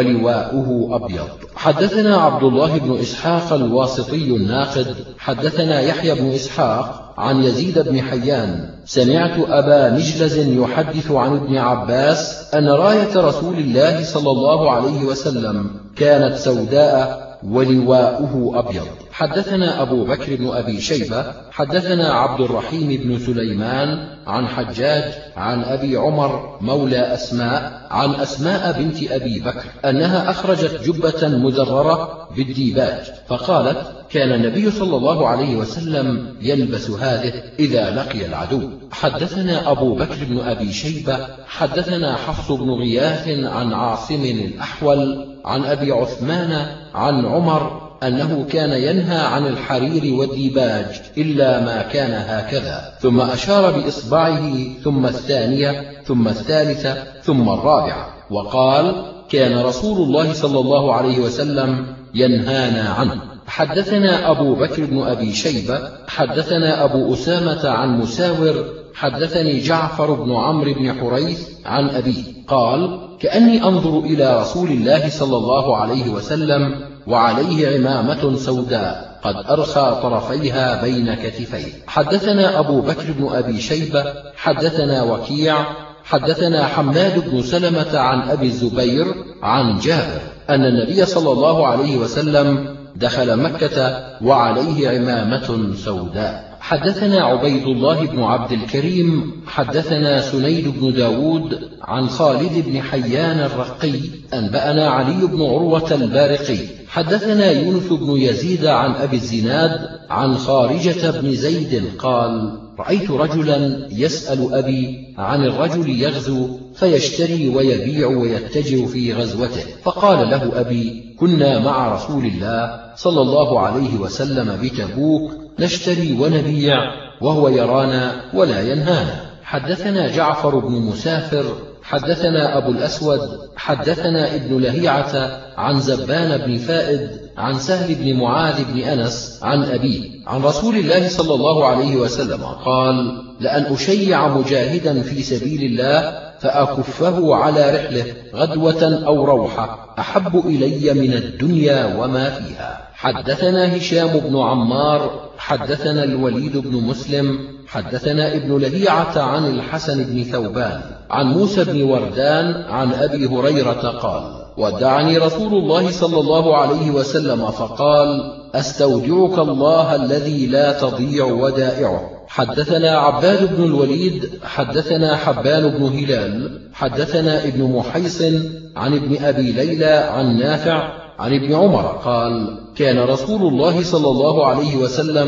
ولواؤه أبيض. حدثنا عبد الله بن إسحاق الواسطي الناقد حدثنا يحيى بن إسحاق عن يزيد بن حيان سمعت أبا مجلز يحدث عن ابن عباس أن راية رسول الله صلى الله عليه وسلم كانت سوداء ولواؤه أبيض. حدثنا أبو بكر بن أبي شيبة حدثنا عبد الرحيم بن سليمان عن حجاج عن أبي عمر مولى أسماء عن أسماء بنت أبي بكر أنها أخرجت جبة مزررة بالديباج، فقالت: كان النبي صلى الله عليه وسلم يلبس هذه إذا لقي العدو. حدثنا أبو بكر بن أبي شيبة حدثنا حفص بن غياث عن عاصم الأحول عن أبي عثمان عن عمر أنه كان ينهى عن الحرير والديباج إلا ما كان هكذا، ثم أشار بإصبعه ثم الثانية ثم الثالثة ثم الرابعة، وقال: كان رسول الله صلى الله عليه وسلم ينهانا عنه. حدثنا أبو بكر بن أبي شيبة حدثنا أبو أسامة عن مساور حدثني جعفر بن عمرو بن حريث عن أبيه قال: كأني أنظر إلى رسول الله صلى الله عليه وسلم وعليه عمامة سوداء قد أرخى طرفيها بين كتفيه. حدثنا أبو بكر بن أبي شيبة حدثنا وكيع حدثنا حماد بن سلمة عن أبي الزبير عن جابر أن النبي صلى الله عليه وسلم دخل مكة وعليه عمامة سوداء. حدثنا عبيد الله بن عبد الكريم حدثنا سنيد بن داود عن خالد بن حيان الرقي أنبأنا علي بن عروة البارقي حدثنا يونس بن يزيد عن أبي الزناد عن خارجة بن زيد قال: رأيت رجلا يسأل أبي عن الرجل يغزو فيشتري ويبيع ويتجر في غزوته، فقال له أبي: كنا مع رسول الله صلى الله عليه وسلم بتبوك نشتري ونبيع وهو يرانا ولا ينهانا. حدثنا جعفر بن مسافر حدثنا أبو الأسود حدثنا ابن لهيعة عن زبان بن فائد عن سهل بن معاذ بن أنس عن أبيه عن رسول الله صلى الله عليه وسلم قال: لأن أشيع مجاهدا في سبيل الله فأكفه على رحله غدوة أو روحة أحب إلي من الدنيا وما فيها. حدثنا هشام بن عمار حدثنا الوليد بن مسلم حدثنا ابن لهيعة عن الحسن بن ثوبان عن موسى بن وردان عن أبي هريرة قال: ودعني رسول الله صلى الله عليه وسلم فقال: أستودعك الله الذي لا تضيع ودائعه. حدثنا عباد بن الوليد حدثنا حبان بن هلال حدثنا ابن محيصن عن ابن أبي ليلى عن نافع عن ابن عمر قال: كان رسول الله صلى الله عليه وسلم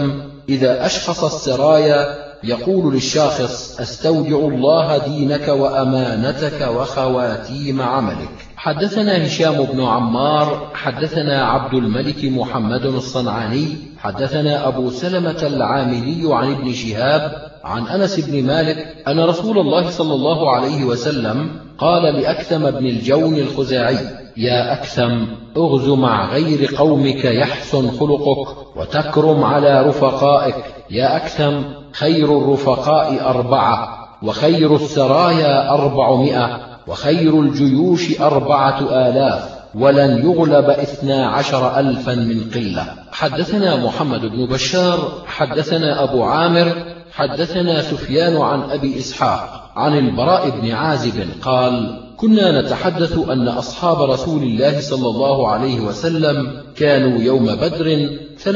إذا أشخص السرايا يقول للشاخص: أستودع الله دينك وأمانتك وخواتيم عملك. حدثنا هشام بن عمار حدثنا عبد الملك محمد الصنعاني حدثنا أبو سلمة العاملي عن ابن شهاب عن أنس بن مالك أن رسول الله صلى الله عليه وسلم قال لأكثم بن الجون الخزاعي: يا أكثم، اغز مع غير قومك يحسن خلقك وتكرم على رفقائك. يا أكثم، خير الرفقاء 4، وخير السرايا 400، وخير الجيوش 4000، ولن يغلب 12,000 من قلة. حدثنا محمد بن بشار حدثنا أبو عامر حدثنا سفيان عن أبي إسحاق عن البراء بن عازب قال: كنا نتحدث أن أصحاب رسول الله صلى الله عليه وسلم كانوا يوم بدر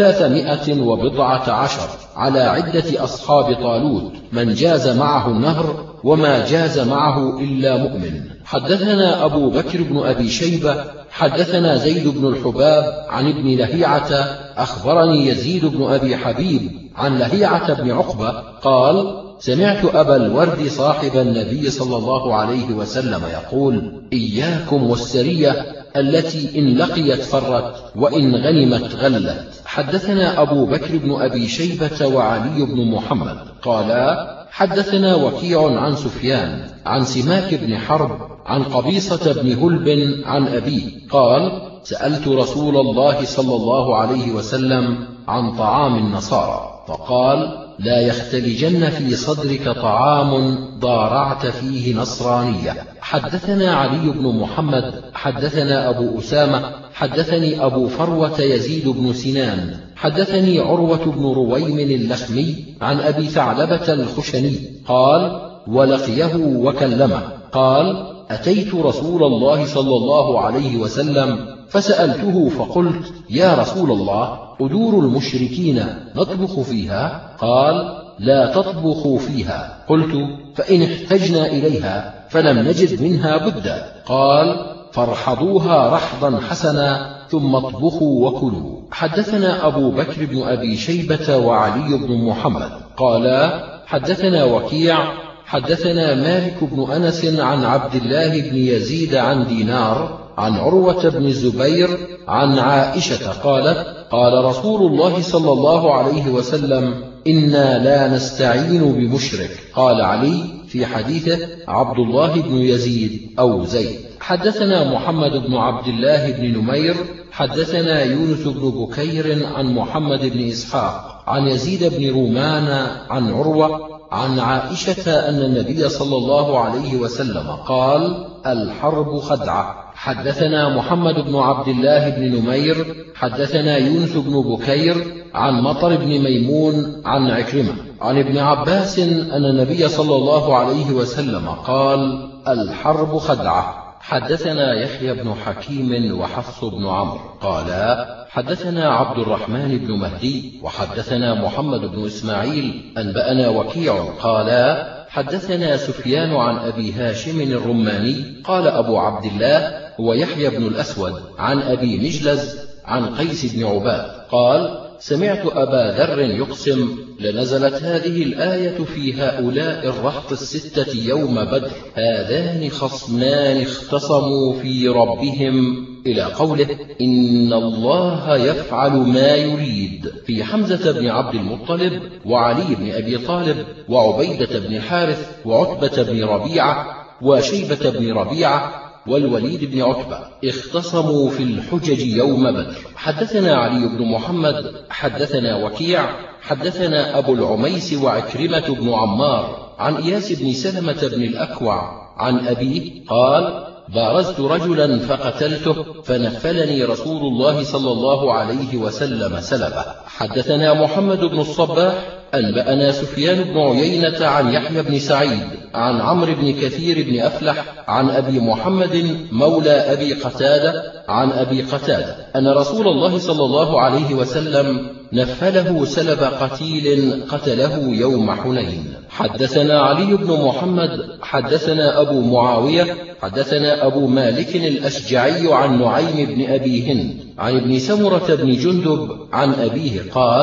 310 على عدة أصحاب طالوت، من جاز معه النهر وما جاز معه إلا مؤمن. حدثنا أبو بكر بن أبي شيبة حدثنا زيد بن الحباب عن ابن لهيعة أخبرني يزيد بن أبي حبيب عن لهيعة بن عقبة قال: سمعت أبا الورد صاحب النبي صلى الله عليه وسلم يقول: إياكم والسرية التي إن لقيت فرت وإن غنمت غلت. حدثنا أبو بكر بن أبي شيبة وعلي بن محمد قالا: حدثنا وكيع عن سفيان عن سماك بن حرب عن قبيصة بن هلب عن أبيه قال: سألت رسول الله صلى الله عليه وسلم عن طعام النصارى فقال: لا يختلجن في صدرك طعام ضارعت فيه نصرانية. حدثنا علي بن محمد حدثنا أبو أسامة حدثني أبو فروة يزيد بن سنان حدثني عروة بن رويم اللخمي عن أبي ثعلبة الخشني قال: ولقيه وكلمه قال: أتيت رسول الله صلى الله عليه وسلم فسألته فقلت: يا رسول الله، قدور المشركين نطبخ فيها؟ قال: لا تطبخوا فيها. قلت: فإن احتجنا إليها فلم نجد منها بدا. قال: فارحضوها رحضا حسنا ثم اطبخوا وكلوا. حدثنا أبو بكر بن أبي شيبة وعلي بن محمد قالا: حدثنا وكيع حدثنا مالك بن أنس عن عبد الله بن يزيد عن دينار عن عروة بن الزبير عن عائشة قالت: قال رسول الله صلى الله عليه وسلم: إنا لا نستعين بمشرك. قال علي في حديثه: عبد الله بن يزيد أو زيد. حدثنا محمد بن عبد الله بن نمير حدثنا يونس بن بكير عن محمد بن إسحاق عن يزيد بن رومان عن عروة عن عائشة أن النبي صلى الله عليه وسلم قال: الحرب خدعة. حدثنا محمد بن عبد الله بن نمير حدثنا يونس بن بكير عن مطر بن ميمون عن عكرمة عن ابن عباس أن النبي صلى الله عليه وسلم قال: الحرب خدعة. حدثنا يحيى بن حكيم وحفص بن عمرو قالا: حدثنا عبد الرحمن بن مهدي وحدثنا محمد بن إسماعيل أنبأنا وكيع قالا: حدثنا سفيان عن أبي هاشم الرماني قال أبو عبد الله هو يحيى بن الأسود عن أبي مجلز عن قيس بن عباد قال: سمعت أبا ذر يقسم: لنزلت هذه الآية في هؤلاء الرهط 6 يوم بدر: هذان خصمان اختصموا في ربهم، إلى قوله: إن الله يفعل ما يريد، في حمزة بن عبد المطلب وعلي بن أبي طالب وعبيدة بن الحارث وعتبة بن ربيعة وشيبة بن ربيعة والوليد بن عتبة اختصموا في الحجج يوم بدر. حدثنا علي بن محمد حدثنا وكيع حدثنا أبو العميس وعكرمة بن عمار عن إياس بن سلمة بن الأكوع عن أبيه قال: بارزت رجلا فقتلته فنفلني رسول الله صلى الله عليه وسلم سلبه. حدثنا محمد بن الصباح أنبأنا سفيان بن عيينة عن يحيى بن سعيد عن عمرو بن كثير بن أفلح عن أبي محمد مولى أبي قتادة عن أبي قتادة أن رسول الله صلى الله عليه وسلم نفله سلب قتيل قتله يوم حنين. حدثنا علي بن محمد حدثنا أبو معاوية حدثنا أبو مالك الأشجعي عن نعيم بن أبي هند عن ابن سمرة بن جندب عن أبيه قال: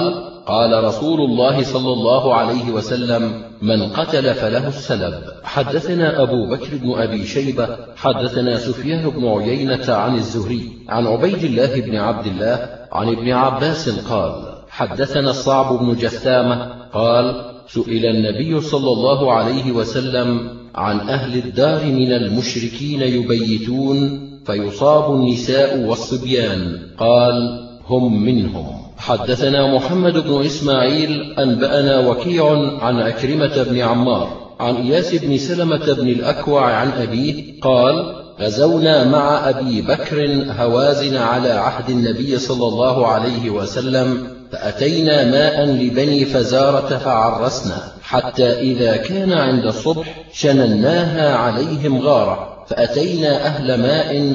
قال رسول الله صلى الله عليه وسلم: من قتل فله السلب. حدثنا أبو بكر بن أبي شيبة حدثنا سفيان بن عيينة عن الزهري عن عبيد الله بن عبد الله عن ابن عباس قال: حدثنا الصعب بن جثامة قال: سئل النبي صلى الله عليه وسلم عن أهل الدار من المشركين يبيتون فيصاب النساء والصبيان، قال: هم منهم. حدثنا محمد بن إسماعيل أنبأنا وكيع عن عكرمة بن عمار عن إياس بن سلمة بن الأكوع عن أبيه قال: غزونا مع أبي بكر هوازن على عهد النبي صلى الله عليه وسلم، فأتينا ماء لبني فزارة فعرسنا، حتى إذا كان عند الصبح شنناها عليهم غارة، فأتينا أهل ماء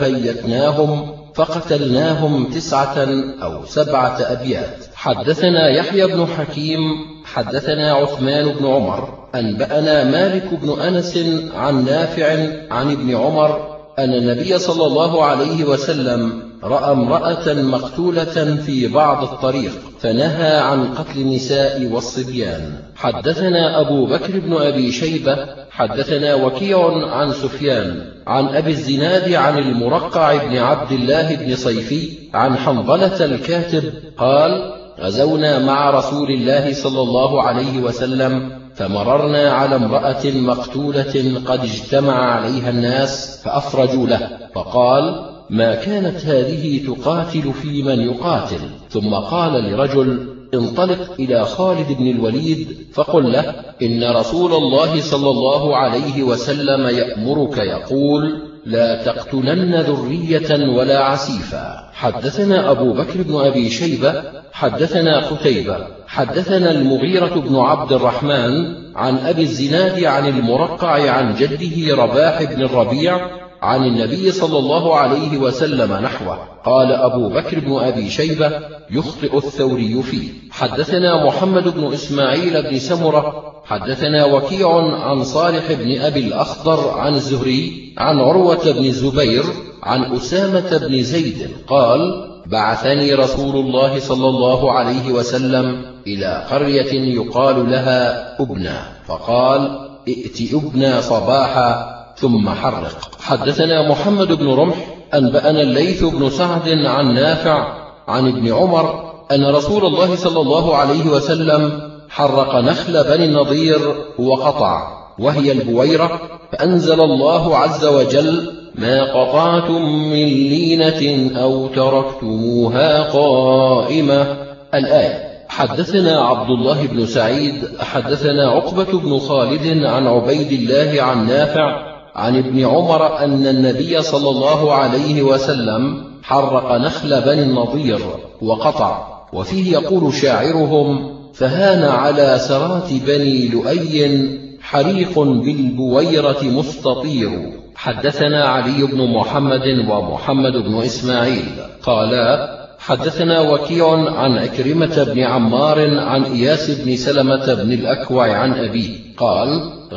فبيتناهم فقتلناهم 9 أو 7 أبيات. حدثنا يحيى بن حكيم حدثنا عثمان بن عمر أنبأنا مالك بن أنس عن نافع عن ابن عمر أن النبي صلى الله عليه وسلم رأى امرأة مقتولة في بعض الطريق فنهى عن قتل النساء والصبيان. حدثنا أبو بكر بن أبي شيبة حدثنا وكيع عن سفيان عن أبي الزناد عن المرقع بن عبد الله بن صيفي عن حنظلة الكاتب قال: غزونا مع رسول الله صلى الله عليه وسلم فمررنا على امرأة مقتولة قد اجتمع عليها الناس فأفرجوا له، فقال: ما كانت هذه تقاتل في من يقاتل. ثم قال لرجل: انطلق إلى خالد بن الوليد فقل له: إن رسول الله صلى الله عليه وسلم يأمرك يقول: لا تقتلن ذرية ولا عسيفا. حدثنا أبو بكر بن أبي شيبة حدثنا قتيبة حدثنا المغيرة بن عبد الرحمن عن أبي الزناد عن المرقع عن جده رباح بن الربيع عن النبي صلى الله عليه وسلم نحوه. قال أبو بكر بن أبي شيبة: يخطئ الثوري فيه. حدثنا محمد بن إسماعيل بن سمرة حدثنا وكيع عن صالح بن أبي الأخضر عن الزهري عن عروة بن الزبير عن أسامة بن زيد قال: بعثني رسول الله صلى الله عليه وسلم إلى قرية يقال لها أبنى، فقال: ائت أبنى صباحا ثم حرق. حدثنا محمد بن رمح أنبأنا الليث بن سعد عن نافع عن ابن عمر أن رسول الله صلى الله عليه وسلم حرق نخل بني النضير وقطع، وهي البويرة، فأنزل الله عز وجل: ما قطعتم من لينة أو تركتموها قائمة، الآية. حدثنا عبد الله بن سعيد حدثنا عقبة بن خالد عن عبيد الله عن نافع عن ابن عمر أن النبي صلى الله عليه وسلم حرق نخل بني النضير وقطع. وفيه يقول شاعرهم: فهان على سرات بني لؤي حريق بالبويرة مستطير. حدثنا علي بن محمد ومحمد بن إسماعيل قالا: حدثنا وكيع عن عكرمة بن عمار عن إياس بن سلمة بن الأكوع عن أبيه قال: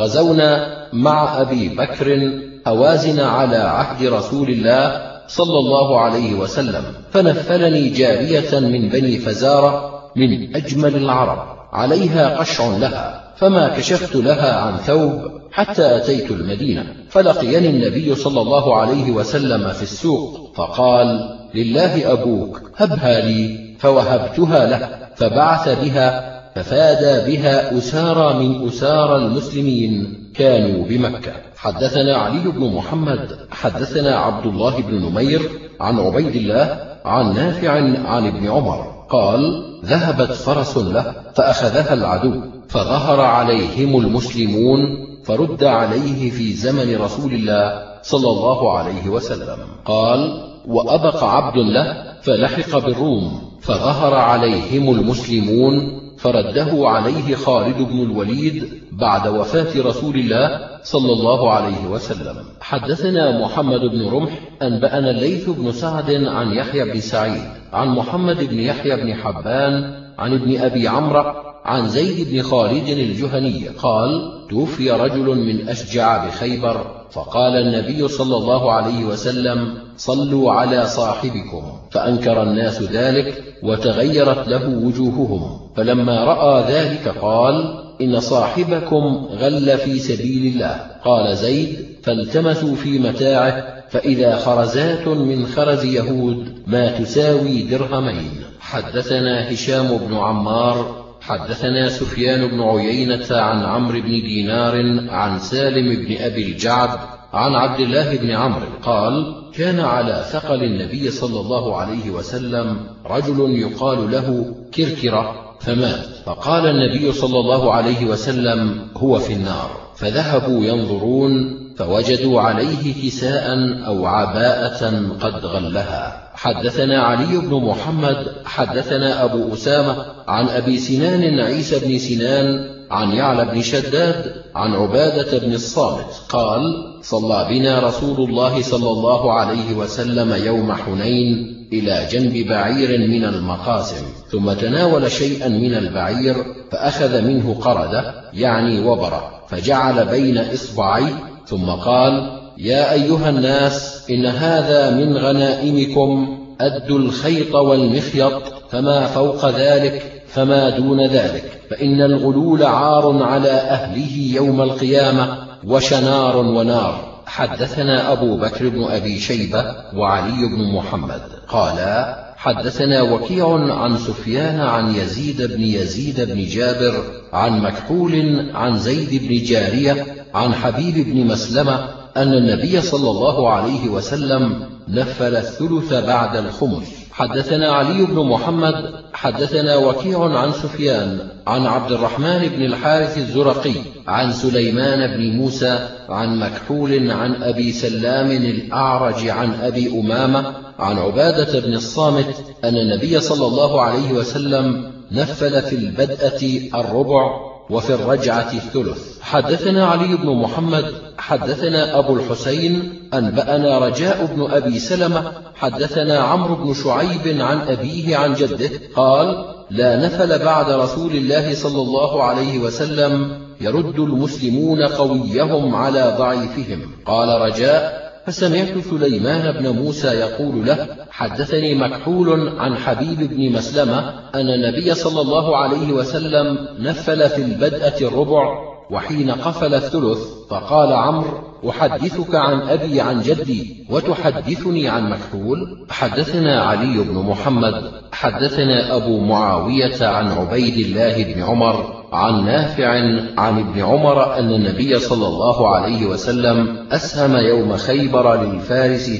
غزونا مع أبي بكر هوازن على عهد رسول الله صلى الله عليه وسلم، فنفلني جارية من بني فزارة من أجمل العرب عليها قشع لها، فما كشفت لها عن ثوب حتى أتيت المدينة، فلقيني النبي صلى الله عليه وسلم في السوق فقال: لله أبوك هبها لي، فوهبتها له، فبعث بها ففادى بها أسارى من أسارى المسلمين كانوا بمكة. حدثنا علي بن محمد حدثنا عبد الله بن نمير عن عبيد الله عن نافع عن ابن عمر قال: ذهبت فرس له فأخذها العدو، فظهر عليهم المسلمون، فرد عليه في زمن رسول الله صلى الله عليه وسلم. قال: وأبق عبد له فلحق بالروم، فظهر عليهم المسلمون، فرده عليه خالد بن الوليد بعد وفاة رسول الله صلى الله عليه وسلم. حدثنا محمد بن رمح أنبأنا الليث بن سعد عن يحيى بن سعيد عن محمد بن يحيى بن حبان عن ابن أبي عمرو عن زيد بن خالد الجهني قال: توفي رجل من أشجع بخيبر، فقال النبي صلى الله عليه وسلم: صلوا على صاحبكم. فأنكر الناس ذلك وتغيرت له وجوههم، فلما رأى ذلك قال: إن صاحبكم غل في سبيل الله. قال زيد: فالتمسوا في متاعه فإذا خرزات من خرز يهود ما تساوي درهمين. حدثنا هشام بن عمار حدثنا سفيان بن عيينة عن عمرو بن دينار عن سالم بن أبي الجعد عن عبد الله بن عمرو قال: كان على ثقل النبي صلى الله عليه وسلم رجل يقال له كركرة فمات، فقال النبي صلى الله عليه وسلم: هو في النار. فذهبوا ينظرون فوجدوا عليه كساء أو عباءة قد غلها. حدثنا علي بن محمد حدثنا أبو أسامة عن أبي سنان عيسى بن سنان عن يعلى بن شداد عن عبادة بن الصامت قال: صلى بنا رسول الله صلى الله عليه وسلم يوم حنين إلى جنب بعير من المقاسم، ثم تناول شيئا من البعير فأخذ منه قردة يعني وبرة فجعل بين إصبعيه، ثم قال: يا أيها الناس، إن هذا من غنائمكم، أدوا الخيط والمخيط، فما فوق ذلك فما دون ذلك، فإن الغلول عار على أهله يوم القيامة وشنار ونار. حدثنا أبو بكر بن أبي شيبة وعلي بن محمد قالا: حدثنا وكيع عن سفيان عن يزيد بن جابر عن مكحول عن زيد بن جارية عن حبيب بن مسلمة أن النبي صلى الله عليه وسلم نفل الثلث بعد الخمس. حدثنا علي بن محمد حدثنا وكيع عن سفيان عن عبد الرحمن بن الحارث الزرقي عن سليمان بن موسى عن مكحول عن أبي سلام الأعرج عن أبي أمامة عن عبادة بن الصامت أن النبي صلى الله عليه وسلم نفل في البدءة الربع وفي الرجعة الثلث. حدثنا علي بن محمد حدثنا أبو الحسين أنبأنا رجاء بن أبي سلمة حدثنا عمرو بن شعيب عن أبيه عن جده قال: لا نفل بعد رسول الله صلى الله عليه وسلم يرد المسلمون قويهم على ضعيفهم. قال رجاء: فسمعت سليمان بن موسى يقول له: حدثني مكحول عن حبيب بن مسلمة أن النبي صلى الله عليه وسلم نفل في البدءة الربع وحين قفل الثلث. فقال عمرو: أحدثك عن أبي عن جدي وتحدثني عن مكحول؟ حدثنا علي بن محمد حدثنا أبو معاوية عن عبيد الله بن عمر عن نافع عن ابن عمر أن النبي صلى الله عليه وسلم أسهم يوم خيبر للفارس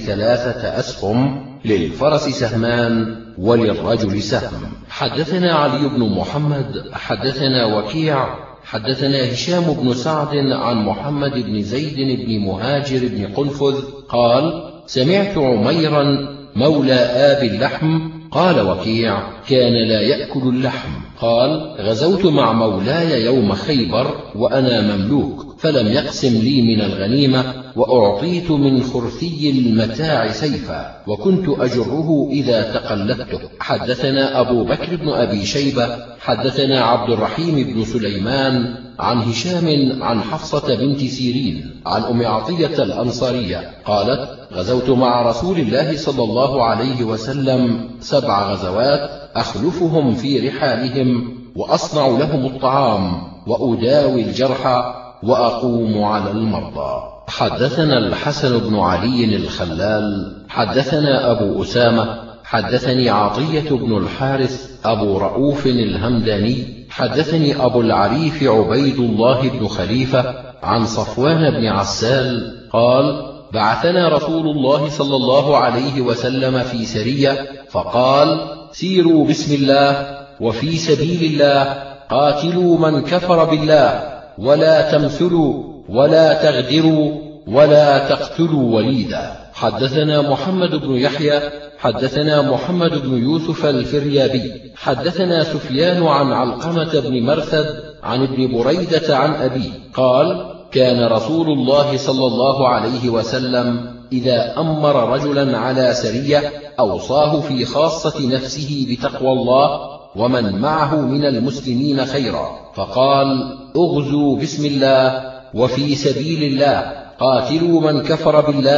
3 أسهم، للفرس سهمان وللرجل سهم. حدثنا علي بن محمد حدثنا وكيع حدثنا هشام بن سعد عن محمد بن زيد بن مهاجر بن قنفذ قال: سمعت عميرا مولى آب اللحم قال وكيع: كان لا يأكل اللحم. قال: غزوت مع مولاي يوم خيبر وأنا مملوك، فلم يقسم لي من الغنيمة، وأعطيت من خرثي المتاع سيفا، وكنت أجره إذا تقلدته. حدثنا أبو بكر بن أبي شيبة حدثنا عبد الرحيم بن سليمان عن هشام عن حفصة بنت سيرين عن أم عطية الأنصارية قالت: غزوت مع رسول الله صلى الله عليه وسلم 7 غزوات، أخلفهم في رحالهم وأصنع لهم الطعام وأداوي الجرحى وأقوم على المرضى. حدثنا الحسن بن علي الخلال حدثنا أبو أسامة حدثني عطية بن الحارث أبو رؤوف الهمداني حدثني أبو العريف عبيد الله بن خليفة عن صفوان بن عسال قال: بعثنا رسول الله صلى الله عليه وسلم في سرية فقال: سيروا بسم الله وفي سبيل الله، قاتلوا من كفر بالله، ولا تمثلوا ولا تغدروا ولا تقتلوا وليدا. حدثنا محمد بن يحيى حدثنا محمد بن يوسف الفريابي حدثنا سفيان عن علقمة بن مرثد عن ابن بريدة عن أبيه قال: كان رسول الله صلى الله عليه وسلم إذا أمر رجلا على سرية أوصاه في خاصة نفسه بتقوى الله ومن معه من المسلمين خيرا، فقال: اغزوا بسم الله وفي سبيل الله، قاتلوا من كفر بالله،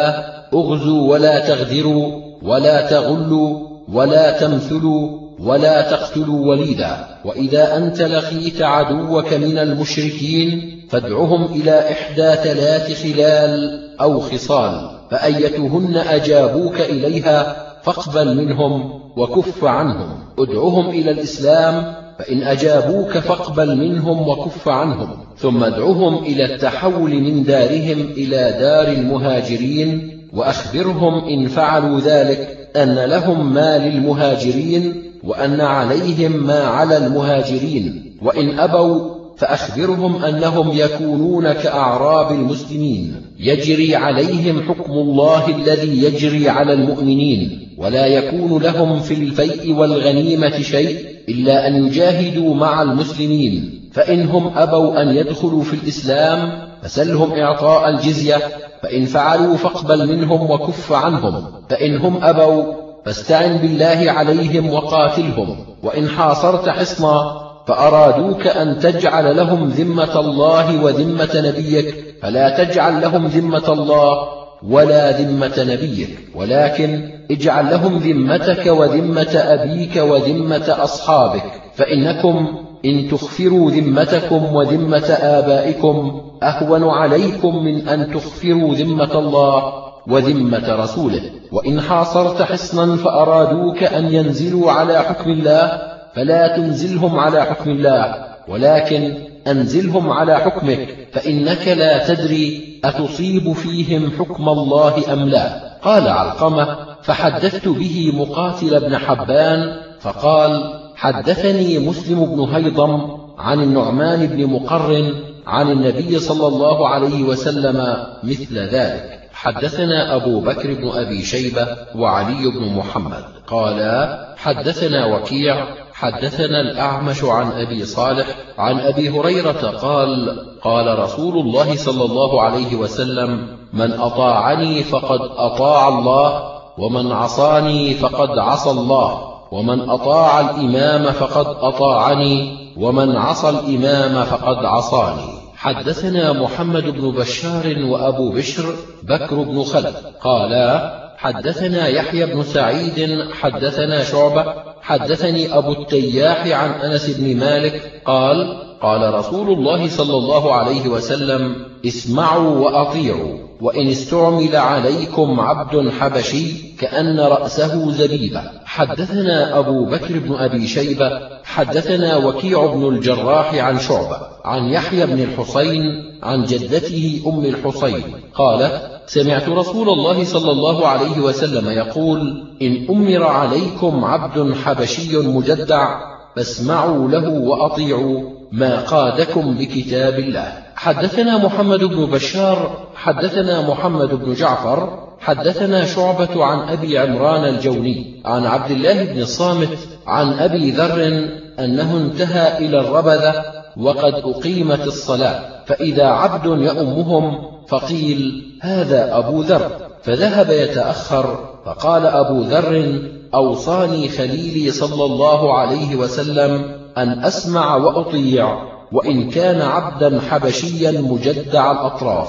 اغزوا ولا تغدروا ولا تغلوا ولا تمثلوا ولا تقتلوا وليدا. وإذا أنت لقيت عدوك من المشركين فادعهم إلى إحدى 3 خلال أو خصال، فأيتهن أجابوك إليها فاقبل منهم وكف عنهم. ادعهم إلى الإسلام، فإن أجابوك فاقبل منهم وكف عنهم، ثم ادعهم إلى التحول من دارهم إلى دار المهاجرين، وأخبرهم إن فعلوا ذلك أن لهم ما للمهاجرين وأن عليهم ما على المهاجرين، وإن أبوا فأخبرهم أنهم يكونون كأعراب المسلمين يجري عليهم حكم الله الذي يجري على المؤمنين، ولا يكون لهم في الفيء والغنيمة شيء إلا أن يجاهدوا مع المسلمين. فإنهم أبوا أن يدخلوا في الإسلام فسلهم إعطاء الجزية، فإن فعلوا فاقبل منهم وكف عنهم، فإنهم أبوا فاستعن بالله عليهم وقاتلهم. وإن حاصرت حصنا فأرادوك أن تجعل لهم ذمة الله وذمة نبيك فلا تجعل لهم ذمة الله ولا ذمة نبيك، ولكن اجعل لهم ذمتك وذمة أبيك وذمة أصحابك، فإنكم إن تخفروا ذمتكم وذمة آبائكم أهون عليكم من أن تخفروا ذمة الله وذمة رسوله. وإن حاصرت حصنا فأرادوك أن ينزلوا على حكم الله فلا تنزلهم على حكم الله، ولكن أنزلهم على حكمك، فإنك لا تدري أتصيب فيهم حكم الله أم لا. قال علقمة: فحدثت به مقاتل بن حبان فقال: حدثني مسلم بن هيضم عن النعمان بن مقرن عن النبي صلى الله عليه وسلم مثل ذلك. حدثنا أبو بكر بن أبي شيبة وعلي بن محمد قالا: حدثنا وكيع حدثنا الأعمش عن أبي صالح عن أبي هريرة قال: قال رسول الله صلى الله عليه وسلم: من أطاعني فقد أطاع الله، ومن عصاني فقد عصى الله، ومن أطاع الإمام فقد أطاعني، ومن عصى الإمام فقد عصاني. حدثنا محمد بن بشار وأبو بشر بكر بن خلف قالا: حدثنا يحيى بن سعيد حدثنا شعبة حدثني أبو التياح عن أنس بن مالك قال: قال رسول الله صلى الله عليه وسلم: اسمعوا وأطيعوا، وإن استعمل عليكم عبد حبشي كأن رأسه زبيبة. حدثنا أبو بكر بن أبي شيبة حدثنا وكيع بن الجراح عن شعبة عن يحيى بن الحصين عن جدته أم الحصين قالت: سمعت رسول الله صلى الله عليه وسلم يقول: إن أمر عليكم عبد حبشي مجدع فاسمعوا له وأطيعوا ما قادكم بكتاب الله. حدثنا محمد بن بشار حدثنا محمد بن جعفر حدثنا شعبة عن أبي عمران الجوني عن عبد الله بن الصامت عن أبي ذر أنه انتهى إلى الربذة وقد أقيمت الصلاة، فإذا عبد يؤمهم فقيل: هذا أبو ذر، فذهب يتأخر، فقال أبو ذر: أوصاني خليلي صلى الله عليه وسلم أن أسمع وأطيع، وإن كان عبدا حبشيا مجدع الأطراف.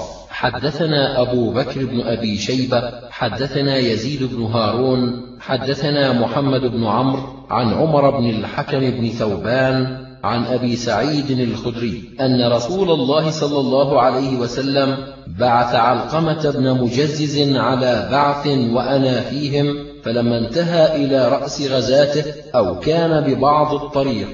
حدثنا أبو بكر بن أبي شيبة حدثنا يزيد بن هارون حدثنا محمد بن عمرو عن عمر بن الحكم بن ثوبان عن أبي سعيد الخدري أن رسول الله صلى الله عليه وسلم بعث علقمة بن مجزز على بعث وأنا فيهم، فلما انتهى إلى رأس غزاته أو كان ببعض الطريق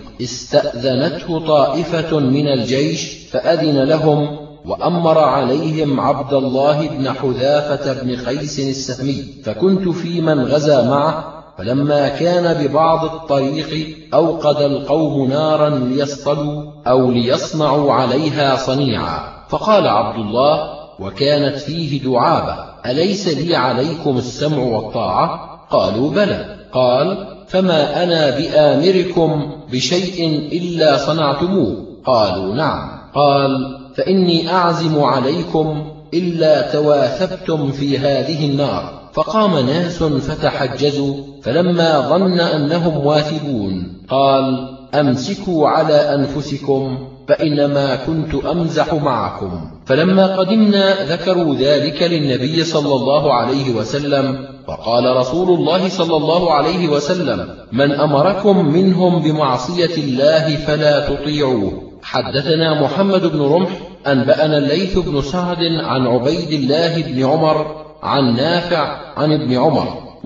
استأذنته طائفة من الجيش فأذن لهم، وأمر عليهم عبد الله بن حذافة بن قيس السهمي، فكنت في من غزا معه، فلما كان ببعض الطريق أوقد القوم نارا ليصطلوا أو ليصنعوا عليها صنيعا، فقال عبد الله وكانت فيه دعابة: أليس لي عليكم السمع والطاعة؟ قالوا: بلى. قال: فما أنا بآمركم بشيء إلا صنعتموه؟ قالوا: نعم. قال: فإني أعزم عليكم إلا تواثبتم في هذه النار. فقام ناس فتحجزوا، فلما ظن أنهم واثبون قال: أمسكوا على أنفسكم فإنما كنت أمزح معكم. فلما قدمنا ذكروا ذلك للنبي صلى الله عليه وسلم، فقال رسول الله صلى الله عليه وسلم: من أمركم منهم بمعصية الله فلا تطيعوه. حدثنا محمد بن رمح أنبأنا الليث بن سعد عن عبيد الله بن عمر عن نافع عن ابن عمر،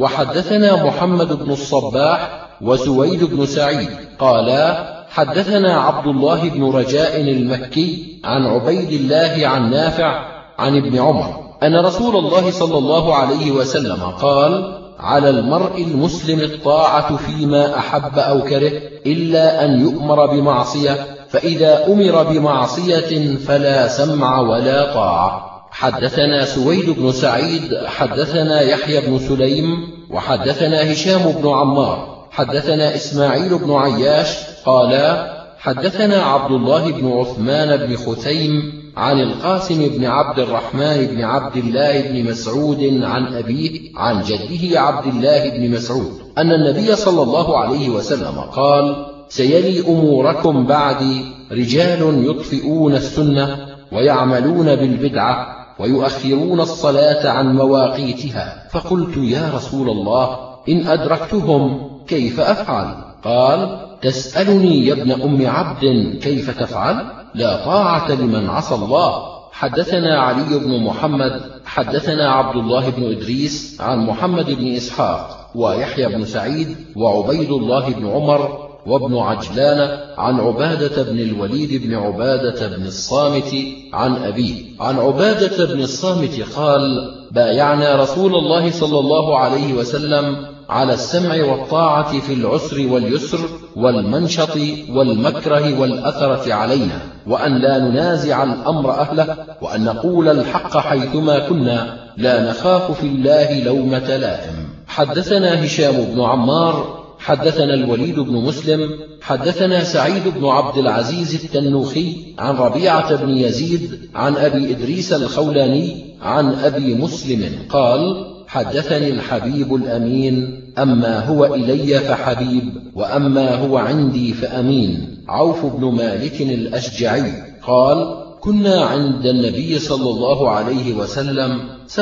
وحدثنا محمد بن الصباح وسويد بن سعيد قالا حدثنا عبد الله بن رجاء المكي عن عبيد الله عن نافع عن ابن عمر أن رسول الله صلى الله عليه وسلم قال: على المرء المسلم الطاعة فيما أحب أو كره إلا أن يؤمر بمعصية، فإذا أمر بمعصية فلا سمع ولا طاعة. حدثنا سويد بن سعيد حدثنا يحيى بن سليم وحدثنا هشام بن عمار حدثنا إسماعيل بن عياش قالا حدثنا عبد الله بن عثمان بن خثيم عن القاسم بن عبد الرحمن بن عبد الله بن مسعود عن أبيه عن جده عبد الله بن مسعود أن النبي صلى الله عليه وسلم قال: سيلي أموركم بعدي رجال يطفئون السنة ويعملون بالبدعة ويؤخرون الصلاة عن مواقيتها. فقلت: يا رسول الله، إن أدركتهم كيف أفعل؟ قال: تسألني يا ابن أم عبد كيف تفعل؟ لا طاعة لمن عصى الله. حدثنا علي بن محمد حدثنا عبد الله بن إدريس عن محمد بن إسحاق ويحيى بن سعيد وعبيد الله بن عمر وابن عجلان عن عبادة بن الوليد بن عبادة بن الصامت عن أبيه عن عبادة بن الصامت قال: بايعنا رسول الله صلى الله عليه وسلم على السمع والطاعة في العسر واليسر والمنشط والمكره والأثرة علينا، وأن لا ننازع الأمر أهله، وأن نقول الحق حيثما كنا، لا نخاف في الله لومة لائم. حدثنا هشام بن عمار حدثنا الوليد بن مسلم حدثنا سعيد بن عبد العزيز التنوخي عن ربيعة بن يزيد عن أبي إدريس الخولاني عن أبي مسلم قال: حدثني الحبيب الأمين: أما هو إلي فحبيب، وأما هو عندي فأمين، عوف بن مالك الأشجعي قال: كنا عند النبي صلى الله عليه وسلم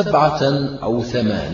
7 أو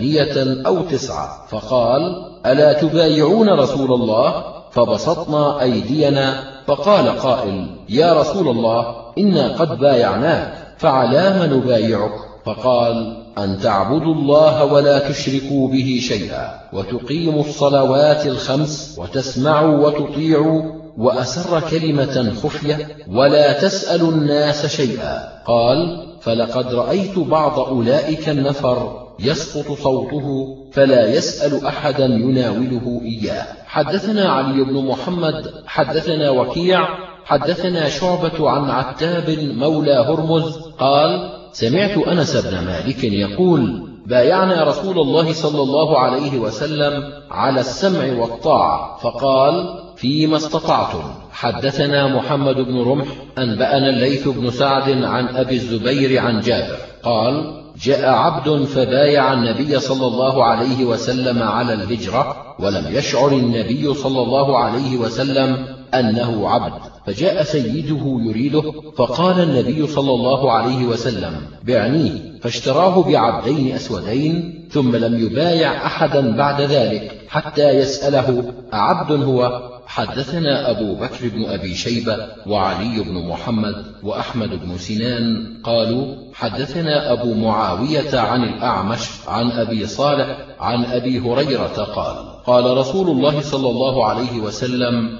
8 أو 9، فقال: ألا تبايعون رسول الله؟ فبسطنا أيدينا، فقال قائل: يا رسول الله، إنا قد بايعناك، فعلام نبايعك؟ فقال: أن تعبدوا الله ولا تشركوا به شيئا، وتقيموا الصلوات الخمس، وتسمعوا وتطيعوا، وأسر كلمة خفية، ولا تسألوا الناس شيئا. قال: فلقد رأيت بعض أولئك النفر يسقط صوته فلا يسأل أحدا يناوله إياه. حدثنا علي بن محمد حدثنا وكيع حدثنا شعبة عن عتاب مولى هرمز قال: سمعت أنس بن مالك يقول: بايعنا رسول الله صلى الله عليه وسلم على السمع والطاعة، فقال: فيما استطعتم. حدثنا محمد بن رمح أنبأنا الليث بن سعد عن أبي الزبير عن جابر قال: جاء عبد فبايع النبي صلى الله عليه وسلم على الهجرة، ولم يشعر النبي صلى الله عليه وسلم أنه عبد، فجاء سيده يريده، فقال النبي صلى الله عليه وسلم: بعنيه، فاشتراه بعبدين أسودين، ثم لم يبايع أحدا بعد ذلك حتى يسأله: أعبد هو؟ حدثنا أبو بكر بن أبي شيبة وعلي بن محمد وأحمد بن سنان قالوا: حدثنا أبو معاوية عن الأعمش عن أبي صالح عن أبي هريرة قال: قال رسول الله صلى الله عليه وسلم: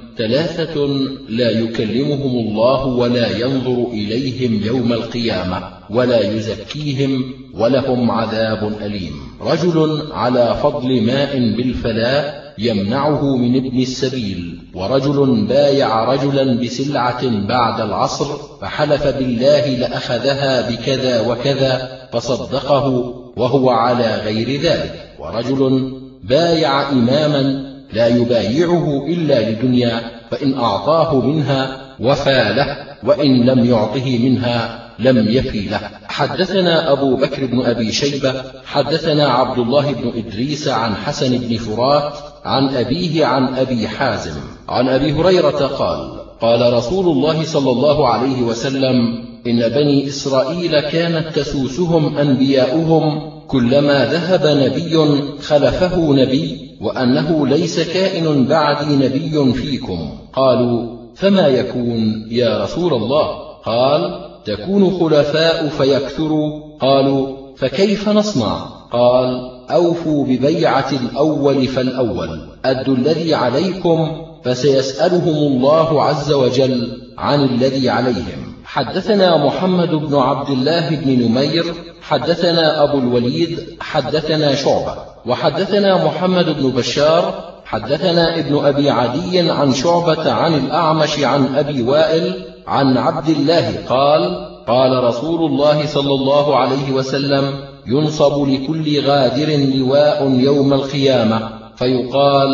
3 لا يكلمهم الله ولا ينظر إليهم يوم القيامة ولا يزكيهم ولهم عذاب أليم: رجل على فضل ماء بالفلاة يمنعه من ابن السبيل، ورجل بايع رجلا بسلعة بعد العصر فحلف بالله لأخذها بكذا وكذا فصدقه وهو على غير ذلك، ورجل بايع إماما لا يبايعه إلا لدنيا، فإن أعطاه منها وفى له، وإن لم يعطه منها لم يفي له. حدثنا أبو بكر بن أبي شيبة حدثنا عبد الله بن إدريس عن حسن بن فرات عن أبيه عن أبي حازم عن أبي هريرة قال: قال رسول الله صلى الله عليه وسلم: إن بني إسرائيل كانت تسوسهم أنبياؤهم كلما ذهب نبي خلفه نبي، وأنه ليس كائن بعدي نبي فيكم. قالوا: فما يكون يا رسول الله؟ قال: تكون خلفاء فيكثروا. قالوا: فكيف نصنع؟ قال: أوفوا ببيعة الأول فالأول، أدوا الذي عليكم فسيسألهم الله عز وجل عن الذي عليهم. حدثنا محمد بن عبد الله بن نمير حدثنا أبو الوليد حدثنا شعبة وحدثنا محمد بن بشار حدثنا ابن أبي عدي عن شعبة عن الأعمش عن أبي وائل عن عبد الله قال: قال رسول الله صلى الله عليه وسلم: ينصب لكل غادر لواء يوم القيامة فيقال: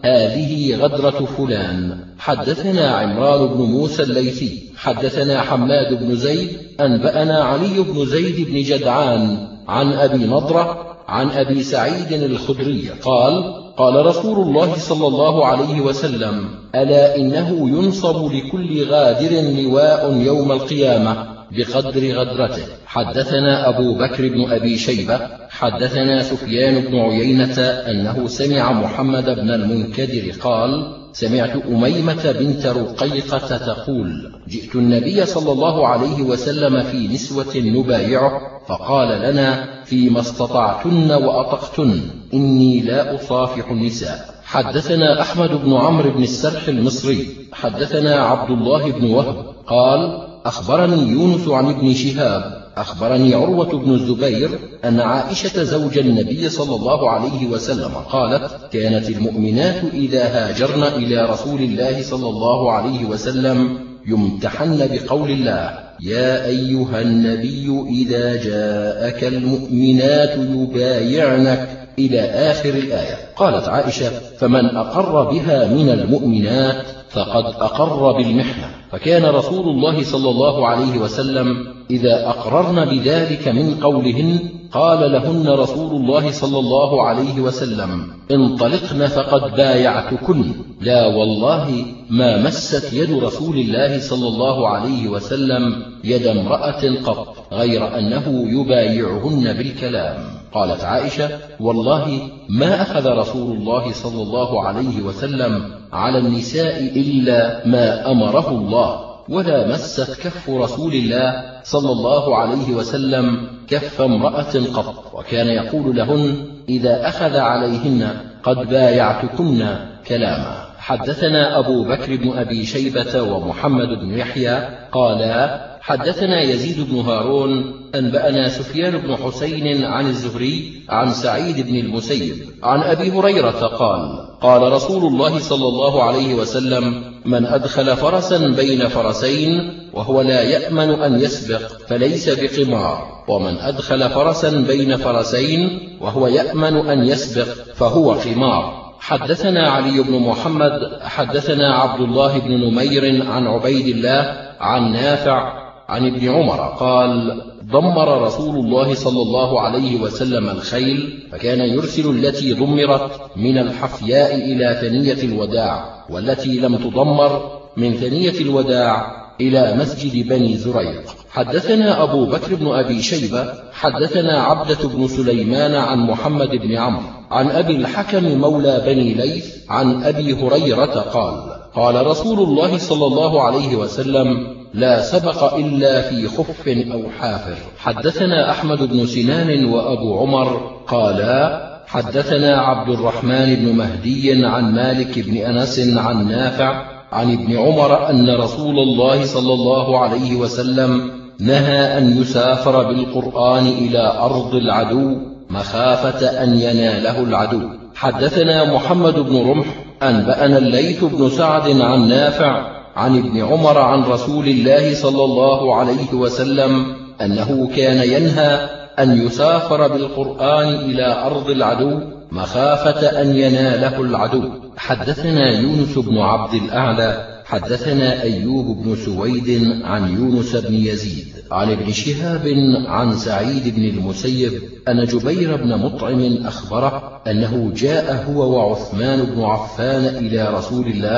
هذه غدرة فلان. حدثنا عمران بن موسى الليثي حدثنا حماد بن زيد أنبأنا علي بن زيد بن جدعان عن أبي نضرة عن أبي سعيد الخدري قال: قال رسول الله صلى الله عليه وسلم: ألا إنه ينصب لكل غادر لواء يوم القيامة بقدر غدرته. حدثنا أبو بكر بن أبي شيبة حدثنا سفيان بن عيينة أنه سمع محمد بن المنكدر قال: سمعت أميمة بنت رقيقة تقول: جئت النبي صلى الله عليه وسلم في نسوة نبايعه فقال لنا: فيما استطعتن وأطقتن، إني لا أصافح النساء. حدثنا أحمد بن عمرو بن السرح المصري حدثنا عبد الله بن وهب قال: أخبرني يونس عن ابن شهاب أخبرني عروة بن الزبير أن عائشة زوج النبي صلى الله عليه وسلم قالت: كانت المؤمنات إذا هاجرن إلى رسول الله صلى الله عليه وسلم يمتحن بقول الله: يا أيها النبي إذا جاءك المؤمنات يبايعنك إلى آخر الآية. قالت عائشة: فمن أقر بها من المؤمنات فقد أقر بالمحنة. فكان رسول الله صلى الله عليه وسلم إذا أقررن بذلك من قولهن قال لهن رسول الله صلى الله عليه وسلم: انطلقن فقد بايعتكن. لا والله ما مست يد رسول الله صلى الله عليه وسلم يد امرأة قط غير أنه يبايعهن بالكلام. قالت عائشة: والله ما أخذ رسول الله صلى الله عليه وسلم على النساء إلا ما أمره الله، ولا مست كف رسول الله صلى الله عليه وسلم كف امرأة قط، وكان يقول لهن إذا أخذ عليهن: قد بايعتكن كلاما. حدثنا أبو بكر بن أبي شيبة ومحمد بن يحيى قالا: حدثنا يزيد بن هارون أنبأنا سفيان بن حسين عن الزهري عن سعيد بن المسيب عن أبي هريرة قال: قال رسول الله صلى الله عليه وسلم: من أدخل فرسا بين فرسين وهو لا يأمن أن يسبق فليس بقمار، ومن أدخل فرسا بين فرسين وهو يأمن أن يسبق فهو قمار. حدثنا علي بن محمد حدثنا عبد الله بن نمير عن عبيد الله عن نافع عن ابن عمر قال: ضمر رسول الله صلى الله عليه وسلم الخيل، فكان يرسل التي ضمرت من الحفياء إلى ثنية الوداع، والتي لم تضمر من ثنية الوداع إلى مسجد بني زريق. حدثنا أبو بكر بن أبي شيبة حدثنا عبدة بن سليمان عن محمد بن عمرو عن أبي الحكم مولى بني ليث عن أبي هريرة قال: قال رسول الله صلى الله عليه وسلم: لا سبق إلا في خف أو حافر. حدثنا أحمد بن سنان وأبو عمر قالا: حدثنا عبد الرحمن بن مهدي عن مالك بن أنس عن نافع عن ابن عمر أن رسول الله صلى الله عليه وسلم نهى أن يسافر بالقرآن إلى أرض العدو مخافة أن يناله العدو. حدثنا محمد بن رمح أنبأنا الليث بن سعد عن نافع عن ابن عمر عن رسول الله صلى الله عليه وسلم أنه كان ينهى أن يسافر بالقرآن إلى أرض العدو مخافة أن يناله العدو. حدثنا يونس بن عبد الأعلى حدثنا أيوب بن سويد عن يونس بن يزيد عن ابن شهاب عن سعيد بن المسيب أن جبير بن مطعم أخبره أنه جاء هو وعثمان بن عفان إلى رسول الله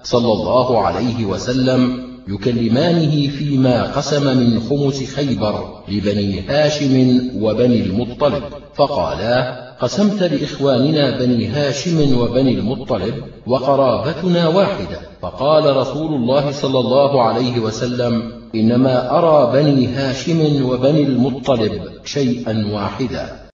صلى الله عليه وسلم يكلمانه فيما قسم من خمس خيبر لبني هاشم وبني المطلب، فقالا: قسمت لإخواننا بني هاشم وبني المطلب وقرابتنا واحدة. فقال رسول الله صلى الله عليه وسلم: إنما أرى بني هاشم وبني المطلب شيئا واحدا.